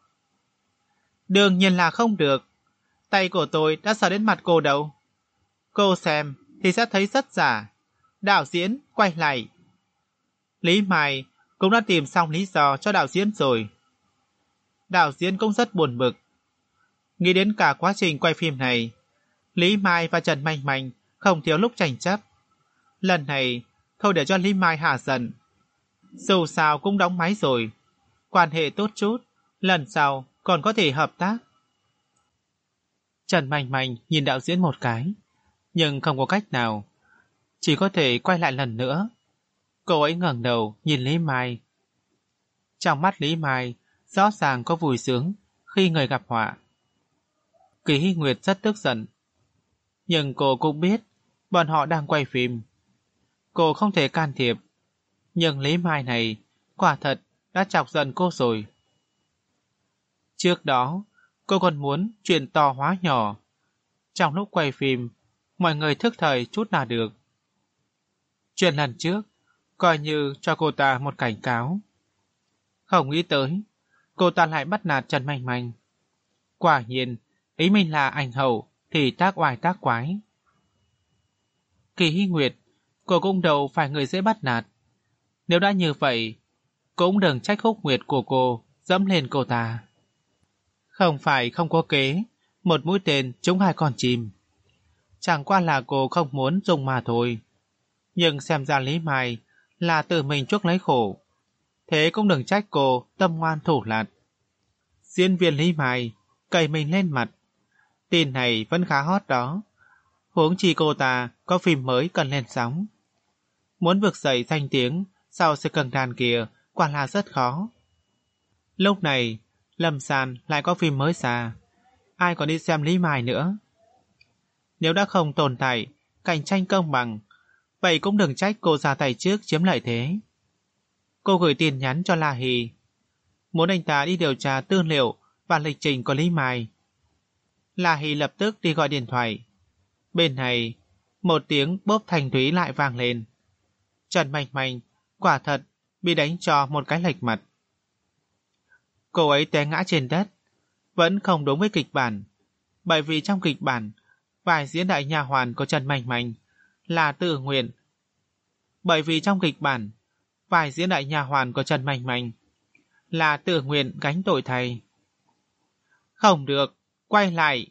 Đương nhiên là không được. Tay của tôi đã sờ đến mặt cô đâu. Cô xem thì sẽ thấy rất giả. Đạo diễn quay lại. Lý Mai cũng đã tìm xong lý do cho đạo diễn rồi. Đạo diễn cũng rất buồn bực. Nghĩ đến cả quá trình quay phim này, Lý Mai và Trần Manh Manh không thiếu lúc tranh chấp. Lần này thôi để cho Lý Mai hạ giận. Dù sao cũng đóng máy rồi, quan hệ tốt chút, lần sau còn có thể hợp tác. Trần Manh Manh nhìn đạo diễn một cái, nhưng không có cách nào, chỉ có thể quay lại lần nữa. Cô ấy ngẩng đầu nhìn Lý Mai. Trong mắt Lý Mai rõ ràng có vui sướng khi người gặp họa. Kỳ Hy Nguyệt rất tức giận, nhưng cô cũng biết bọn họ đang quay phim. Cô không thể can thiệp, nhưng Lý Mai này quả thật đã chọc giận cô rồi. Trước đó, cô còn muốn chuyện to hóa nhỏ. Trong lúc quay phim, mọi người thức thời chút là được. Chuyện lần trước, coi như cho cô ta một cảnh cáo. Không nghĩ tới, cô ta lại bắt nạt Trần Manh Manh. Quả nhiên, ý mình là ảnh hậu thì tác oai tác quái. Kỳ Hy Nguyệt, cô cũng đâu phải người dễ bắt nạt. Nếu đã như vậy, cũng đừng trách Khúc Nguyệt của cô dẫm lên cô ta. Không phải không có kế, một mũi tên trúng hai con chim. Chẳng qua là cô không muốn dùng mà thôi. Nhưng xem ra Lý Mai là tự mình chuốc lấy khổ. Thế cũng đừng trách cô tâm ngoan thủ lạt. Diễn viên Lý Mai cày mình lên mặt. Tin này vẫn khá hot đó. Huống chi cô ta có phim mới cần lên sóng. Muốn vực dậy danh tiếng sau sự cần đàn kia quả là rất khó. Lúc này, Lâm San lại có phim mới ra. Ai còn đi xem Lý Mai nữa? Nếu đã không tồn tại cạnh tranh công bằng, vậy cũng đừng trách cô ra tay trước chiếm lợi thế. Cô gửi tin nhắn cho La Hì, muốn anh ta đi điều tra tư liệu và lịch trình của Lý Mai. La Hì lập tức đi gọi điện thoại. Bên này, một tiếng bốp thanh thúy lại vang lên. Trần Manh Manh quả thật bị đánh cho một cái lệch mặt. Cô ấy té ngã trên đất, vẫn không đúng với kịch bản, bởi vì trong kịch bản, vai diễn đại nha hoàn của Trần Manh Manh là tự nguyện. Bởi vì trong kịch bản, vai diễn đại nha hoàn của Trần Manh Manh là tự nguyện gánh tội thay. Không được, quay lại.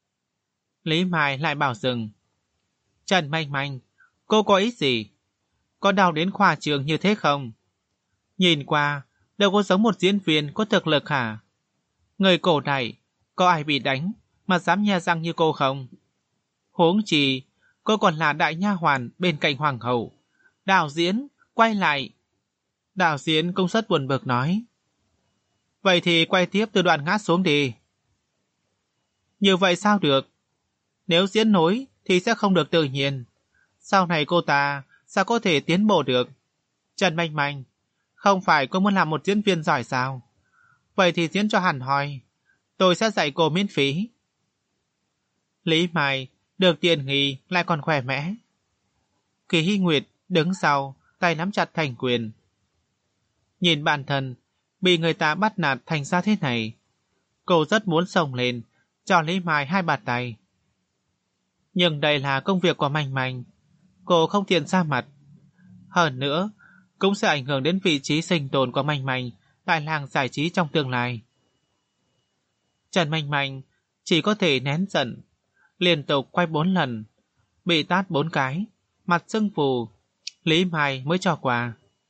Lý Mai lại bảo dừng. Trần Manh Manh, cô có ý gì? Có đau đến khoa trường như thế không? Nhìn qua, đâu có giống một diễn viên có thực lực hả? Người cổ đại, có ai bị đánh mà dám nhe răng như cô không? Huống chi, cô còn là đại nha hoàn bên cạnh hoàng hậu. Đạo diễn, quay lại. Đạo diễn cũng rất buồn bực nói. Vậy thì quay tiếp từ đoạn ngã xuống đi. Như vậy sao được? Nếu diễn nối thì sẽ không được tự nhiên. Sau này cô ta sao có thể tiến bộ được? Trần Manh Manh, không phải cô muốn làm một diễn viên giỏi sao? Vậy thì diễn cho hẳn hoi. Tôi sẽ dạy cô miễn phí. Lý Mai được tiền nghỉ lại còn khỏe mẽ. Kỳ Hy Nguyệt đứng sau, tay nắm chặt thành quyền. Nhìn bản thân bị người ta bắt nạt thành ra thế này, cô rất muốn xông lên cho Lý Mai hai bàn tay. Nhưng đây là công việc của Manh Manh, cô không tiện ra mặt. Hơn nữa, cũng sẽ ảnh hưởng đến vị trí sinh tồn của Manh Manh tại làng giải trí trong tương lai. Trần Manh Manh chỉ có thể nén giận, liên tục quay bốn lần, bị tát bốn cái, mặt sưng phù. Lý Mai mới cho qua.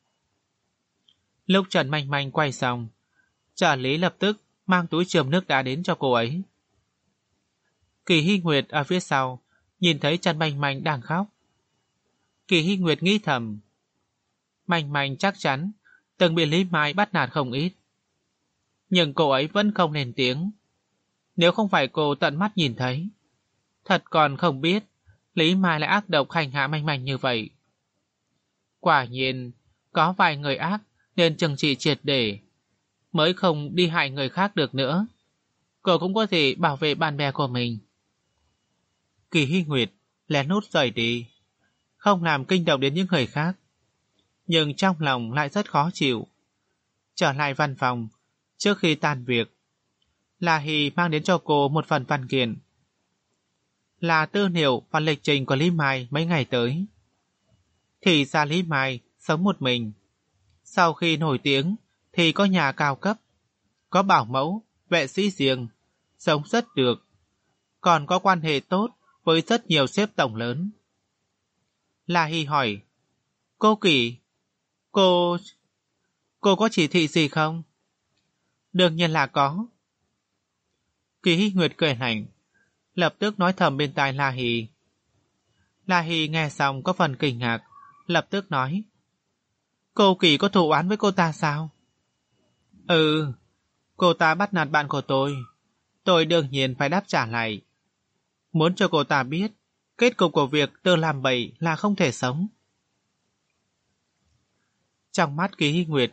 Lúc Trần Manh Manh quay xong, trợ lý lập tức mang túi chườm nước đá đến cho cô ấy. Kỳ Hy Nguyệt ở phía sau nhìn thấy Trần Manh Manh đang khóc. Kỳ Hy Nguyệt nghĩ thầm, Manh Manh chắc chắn từng bị Lý Mai bắt nạt không ít. Nhưng cô ấy vẫn không lên tiếng. Nếu không phải cô tận mắt nhìn thấy, thật còn không biết Lý Mai lại ác độc hành hạ Manh Manh như vậy. Quả nhiên, có vài người ác nên trừng trị triệt để, mới không đi hại người khác được nữa. Cô cũng có thể bảo vệ bạn bè của mình. Kỳ Hy Nguyệt lén lút rời đi, không làm kinh động đến những người khác, nhưng trong lòng lại rất khó chịu. Trở lại văn phòng, trước khi tan việc, La Hì mang đến cho cô một phần văn kiện, là tư liệu và lịch trình của Lý Mai mấy ngày tới. Thì ra Lý Mai sống một mình. Sau khi nổi tiếng thì có nhà cao cấp, có bảo mẫu, vệ sĩ riêng, sống rất được, còn có quan hệ tốt với rất nhiều sếp tổng lớn. La Hì hỏi, cô Kỳ, cô... cô có chỉ thị gì không? Đương nhiên là có. Kỳ Hy Nguyệt cười lạnh, lập tức nói thầm bên tai La Hì. La Hì nghe xong có phần kinh ngạc, lập tức nói, cô Kỳ có thù oán với cô ta sao? Ừ, cô ta bắt nạt bạn của tôi, tôi đương nhiên phải đáp trả lại. Muốn cho cô ta biết, kết cục của việc tự làm bậy là không thể sống. Trong mắt Kỳ Hy Nguyệt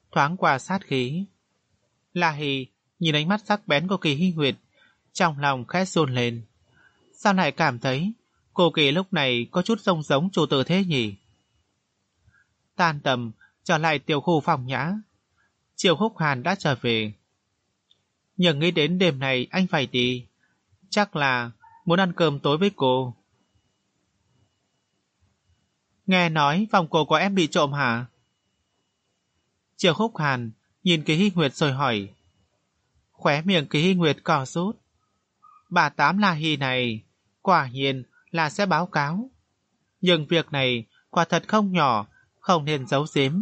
thoáng qua sát khí. La Hỷ nhìn ánh mắt sắc bén của Kỳ Hy Nguyệt, trong lòng khẽ run lên. Sao lại cảm thấy cô Kỳ lúc này có chút giống giống chủ tử thế nhỉ? Tan tầm, trở lại tiểu khu phòng nhã. Triệu Húc Hàn đã trở về. Nhưng nghĩ đến đêm này anh phải đi, chắc là muốn ăn cơm tối với cô. Nghe nói vòng cổ của em bị trộm hả? Triệu Húc Hàn nhìn Kỳ Hy Nguyệt rồi hỏi. Khóe miệng Kỳ Hy Nguyệt cò rút. Bà Tám La Hỷ này quả nhiên là sẽ báo cáo. Nhưng việc này quả thật không nhỏ, không nên giấu giếm.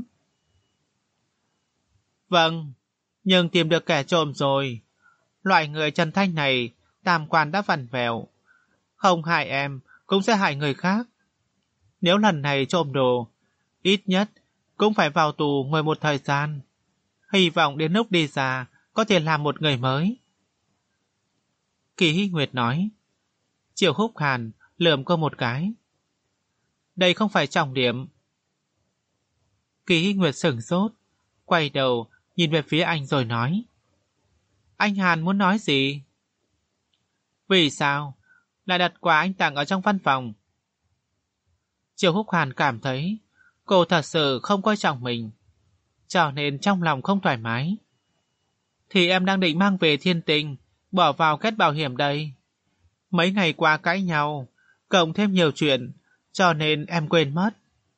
Vâng, nhưng tìm được kẻ trộm rồi. Loại người Trần Thanh này tam quan đã vặn vẹo. Không hại em cũng sẽ hại người khác. Nếu lần này trộm đồ, ít nhất cũng phải vào tù ngồi một thời gian. Hy vọng đến lúc đi ra có thể làm một người mới. Kỳ Hy Nguyệt nói. Triệu Húc Hàn lườm cô một cái. Đây không phải trọng điểm. Kỳ Hy Nguyệt sửng sốt, quay đầu nhìn về phía anh rồi nói. Anh Hàn muốn nói gì? Vì sao lại đặt quà anh tặng ở trong văn phòng? Triệu Húc Hàn cảm thấy cô thật sự không coi trọng mình, cho nên trong lòng không thoải mái. Thì em đang định mang về Thiên Tinh, bỏ vào kết bảo hiểm đây. Mấy ngày qua cãi nhau, cộng thêm nhiều chuyện, cho nên em quên mất.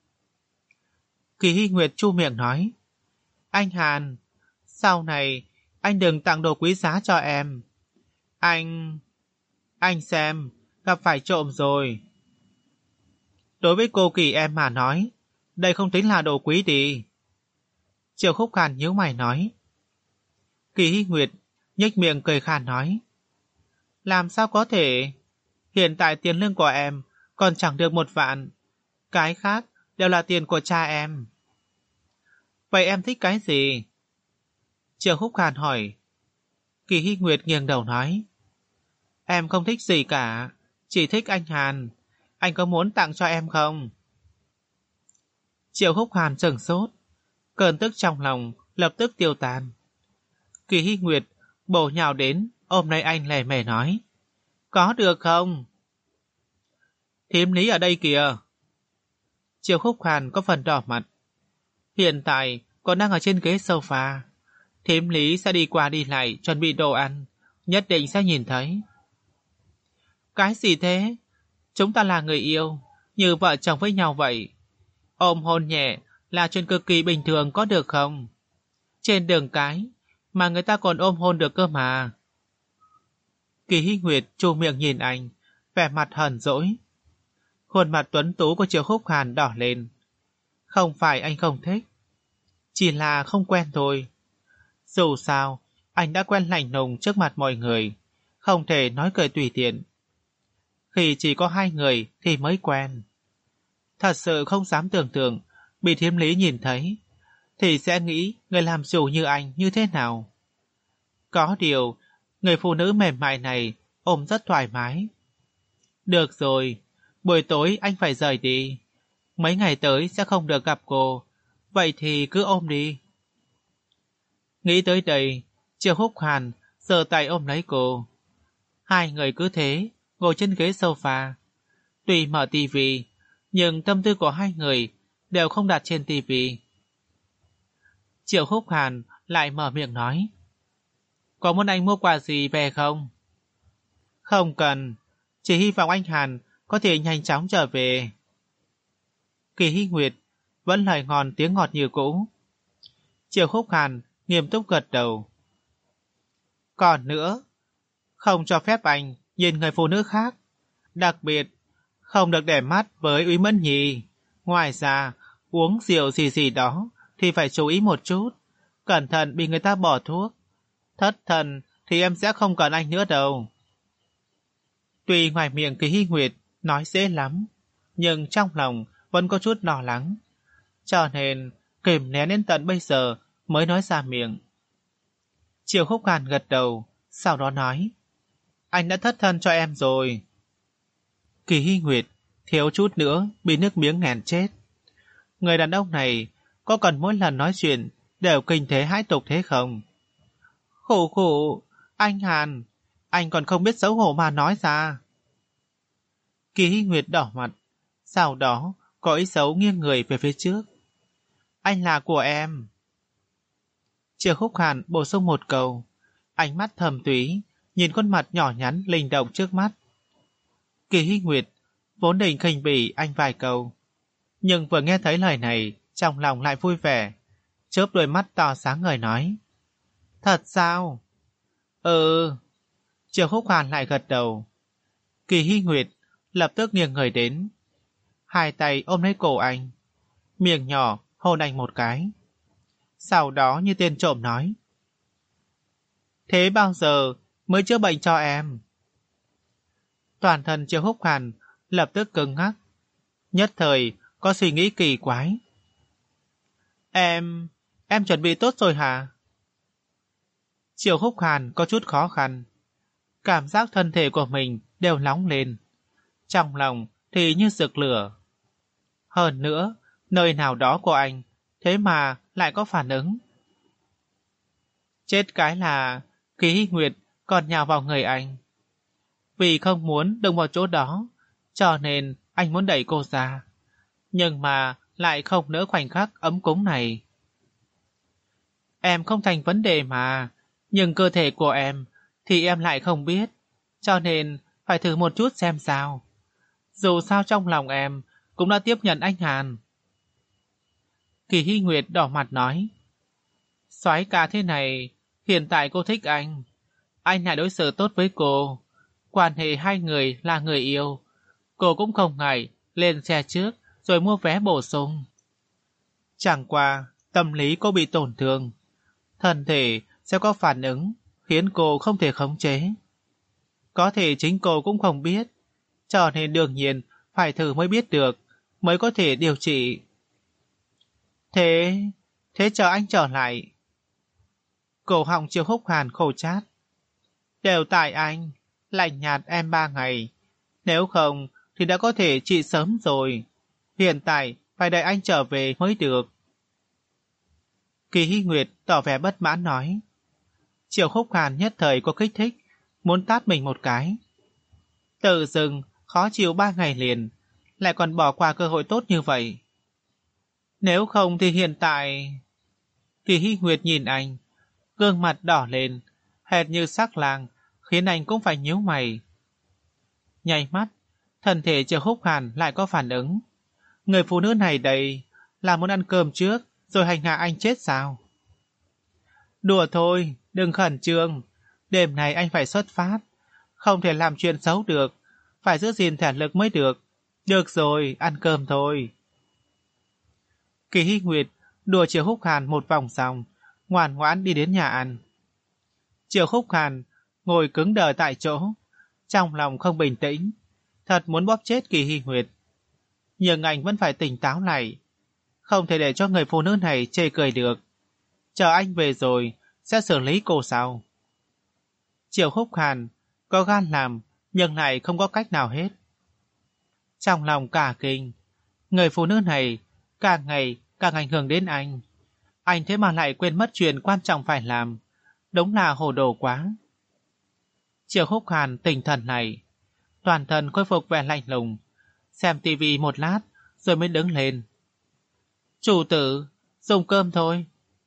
Kỳ Hy Nguyệt chu miệng nói. Anh Hàn, sau này anh đừng tặng đồ quý giá cho em. Anh... Anh xem, gặp phải trộm rồi. Đối với cô Kỳ em mà nói, đây không tính là đồ quý đi. Triệu Húc Hàn nhíu mày nói. Kỳ Hy Nguyệt nhếch miệng cười khàn nói. Làm sao có thể? Hiện tại tiền lương của em còn chẳng được một vạn. Cái khác đều là tiền của cha em. Vậy em thích cái gì? Triệu Húc Hàn hỏi. Kỳ Hy Nguyệt nghiêng đầu nói. Em không thích gì cả, chỉ thích anh Hàn. Anh có muốn tặng cho em không? Triệu Húc Hàn sửng sốt, cơn tức trong lòng lập tức tiêu tan. Kỳ Hy Nguyệt bổ nhào đến ôm lấy anh lề mề nói. Có được không? Thím Lý ở đây kìa. Triệu Húc Hàn có phần đỏ mặt. Hiện tại còn đang ở trên ghế sofa. Thím Lý sẽ đi qua đi lại chuẩn bị đồ ăn, nhất định sẽ nhìn thấy. Cái gì thế? Chúng ta là người yêu, như vợ chồng với nhau vậy. Ôm hôn nhẹ là chuyện cực kỳ bình thường có được không? Trên đường cái mà người ta còn ôm hôn được cơ mà. Kỳ Hy Nguyệt chu miệng nhìn anh, vẻ mặt hờn dỗi. Khuôn mặt tuấn tú của Triệu Húc Hàn đỏ lên. Không phải anh không thích, chỉ là không quen thôi. Dù sao, anh đã quen lạnh lùng trước mặt mọi người, không thể nói cười tùy tiện. Khi chỉ có hai người thì mới quen. Thật sự không dám tưởng tượng bị thím Lý nhìn thấy thì sẽ nghĩ người làm chủ như anh như thế nào. Có điều, người phụ nữ mềm mại này ôm rất thoải mái. Được rồi, buổi tối anh phải rời đi. Mấy ngày tới sẽ không được gặp cô, vậy thì cứ ôm đi. Nghĩ tới đây, Triệu Húc Hàn giơ tay ôm lấy cô. Hai người cứ thế ngồi trên ghế sofa. Tuy mở tivi, nhưng tâm tư của hai người đều không đặt trên tivi. Triệu Húc Hàn lại mở miệng nói. Có muốn anh mua quà gì về không? Không cần, chỉ hy vọng anh Hàn có thể nhanh chóng trở về. Kỳ Hy Nguyệt vẫn lời ngon tiếng ngọt như cũ. Triệu Húc Hàn nghiêm túc gật đầu. Còn nữa, không cho phép anh nhìn người phụ nữ khác, đặc biệt không được để mắt với Úy Mẫn Nhi. Ngoài ra, uống rượu gì gì đó thì phải chú ý một chút, cẩn thận bị người ta bỏ thuốc. Thất thần thì em sẽ không cần anh nữa đâu. Tuy ngoài miệng Kỳ Hy Nguyệt nói dễ lắm, nhưng trong lòng vẫn có chút lo lắng, cho nên kìm nén đến tận bây giờ mới nói ra miệng. Triệu Húc Hàn gật đầu, sau đó nói. Anh đã thất thân cho em rồi. Kỳ Hy Nguyệt thiếu chút nữa bị nước miếng nghẹn chết. Người đàn ông này có cần mỗi lần nói chuyện đều kinh thế hãi tục thế không? Khổ khổ, anh Hàn, anh còn không biết xấu hổ mà nói ra. Kỳ Hy Nguyệt đỏ mặt, sau đó có ý xấu nghiêng người về phía trước. Anh là của em. Triệu Khúc Hàn bổ sung một câu, ánh mắt thầm túy, nhìn khuôn mặt nhỏ nhắn linh động trước mắt. Kỳ Hy Nguyệt vốn định khinh bỉ anh vài câu, nhưng vừa nghe thấy lời này, trong lòng lại vui vẻ, chớp đôi mắt to sáng ngời nói. Thật sao? Ừ. Triệu Khúc Hàn lại gật đầu. Kỳ Hy Nguyệt lập tức nghiêng người đến, hai tay ôm lấy cổ anh, miệng nhỏ hôn anh một cái. Sau đó như tên trộm nói. Thế bao giờ mới chữa bệnh cho em? Toàn thân Triệu Khúc Hàn lập tức cứng ngắc, nhất thời có suy nghĩ kỳ quái. Em... em chuẩn bị tốt rồi hả? Triệu Khúc Hàn có chút khó khăn, cảm giác thân thể của mình đều nóng lên, trong lòng thì như rực lửa. Hơn nữa, nơi nào đó của anh thế mà lại có phản ứng. Chết cái là Kỳ Hy Nguyệt còn nhào vào người anh. Vì không muốn đụng vào chỗ đó, cho nên anh muốn đẩy cô ra, nhưng mà lại không nỡ khoảnh khắc ấm cúng này. Em không thành vấn đề mà, nhưng cơ thể của em thì em lại không biết, cho nên phải thử một chút xem sao. Dù sao trong lòng em cũng đã tiếp nhận anh Hàn. Kỳ Hy Nguyệt đỏ mặt nói. Soái ca thế này, hiện tại cô thích anh, anh lại đối xử tốt với cô, quan hệ hai người là người yêu, cô cũng không ngại lên xe trước rồi mua vé bổ sung. Chẳng qua tâm lý cô bị tổn thương, thân thể sẽ có phản ứng khiến cô không thể khống chế. Có thể chính cô cũng không biết, cho nên đương nhiên phải thử mới biết được, mới có thể điều trị. Thế, thế chờ anh trở lại. Cổ họng Triệu Khúc Hàn khô chát. Đều tại anh, lạnh nhạt em ba ngày, nếu không thì đã có thể trị sớm rồi. Hiện tại phải đợi anh trở về mới được. Kỳ Hy Nguyệt tỏ vẻ bất mãn nói. Triệu Khúc Hàn nhất thời có kích thích, muốn tát mình một cái. Tự dưng khó chịu ba ngày liền, lại còn bỏ qua cơ hội tốt như vậy. Nếu không thì hiện tại... Kỳ Hy Nguyệt nhìn anh, gương mặt đỏ lên, hệt như sắc lang, khiến anh cũng phải nhíu mày. Nháy mắt, thân thể Triệu Khúc Hàn lại có phản ứng. Người phụ nữ này đây là muốn ăn cơm trước rồi hành hạ anh chết sao? Đùa thôi, đừng khẩn trương. Đêm này anh phải xuất phát, không thể làm chuyện xấu được, phải giữ gìn thể lực mới được. Được rồi, ăn cơm thôi. Kỳ Hy Nguyệt đùa Triệu Khúc Hàn một vòng xong, ngoan ngoãn đi đến nhà ăn. Triệu Khúc Hàn ngồi cứng đờ tại chỗ, trong lòng không bình tĩnh, thật muốn bóp chết Kỳ Hy Nguyệt. Nhưng anh vẫn phải tỉnh táo lại, không thể để cho người phụ nữ này chê cười được. Chờ anh về rồi sẽ xử lý cô sau. Triệu Khúc Hàn có gan làm, nhưng lại không có cách nào hết. Trong lòng cả kinh, người phụ nữ này càng ngày càng ảnh hưởng đến anh. Anh thế mà lại quên mất chuyện quan trọng phải làm, đúng là hồ đồ quá. Triệu Khúc Hàn tỉnh thần này, toàn thân khôi phục vẻ lạnh lùng, xem tivi một lát rồi mới đứng lên. Chủ tử, dùng cơm thôi.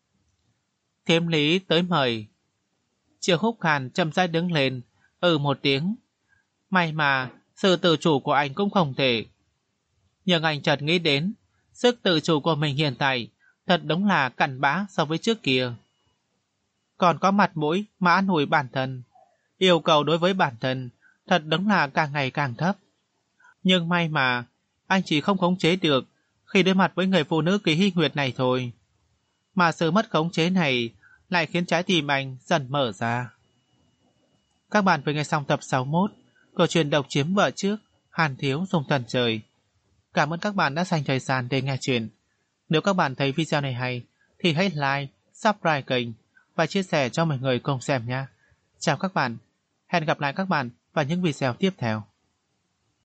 Thiếm Lý tới mời. Triệu Khúc Hàn chậm rãi đứng lên, ừ một tiếng. May mà sự tự chủ của anh cũng không thể. Nhưng anh chợt nghĩ đến, sức tự chủ của mình hiện tại thật đúng là cặn bã so với trước kia. Còn có mặt mũi mà an ủi bản thân, yêu cầu đối với bản thân thật đúng là càng ngày càng thấp. Nhưng may mà anh chỉ không khống chế được khi đối mặt với người phụ nữ Kỳ Hy Nguyệt này thôi. Mà sự mất khống chế này lại khiến trái tim anh dần mở ra. Các bạn vừa nghe xong tập sáu mươi mốt câu chuyện độc chiếm vợ trước, Hàn Thiếu Dùng Thần Trời. Cảm ơn các bạn đã dành thời gian để nghe chuyện. Nếu các bạn thấy video này hay thì hãy like, subscribe kênh và chia sẻ cho mọi người cùng xem nha. Chào các bạn, hẹn gặp lại các bạn vào những video tiếp theo.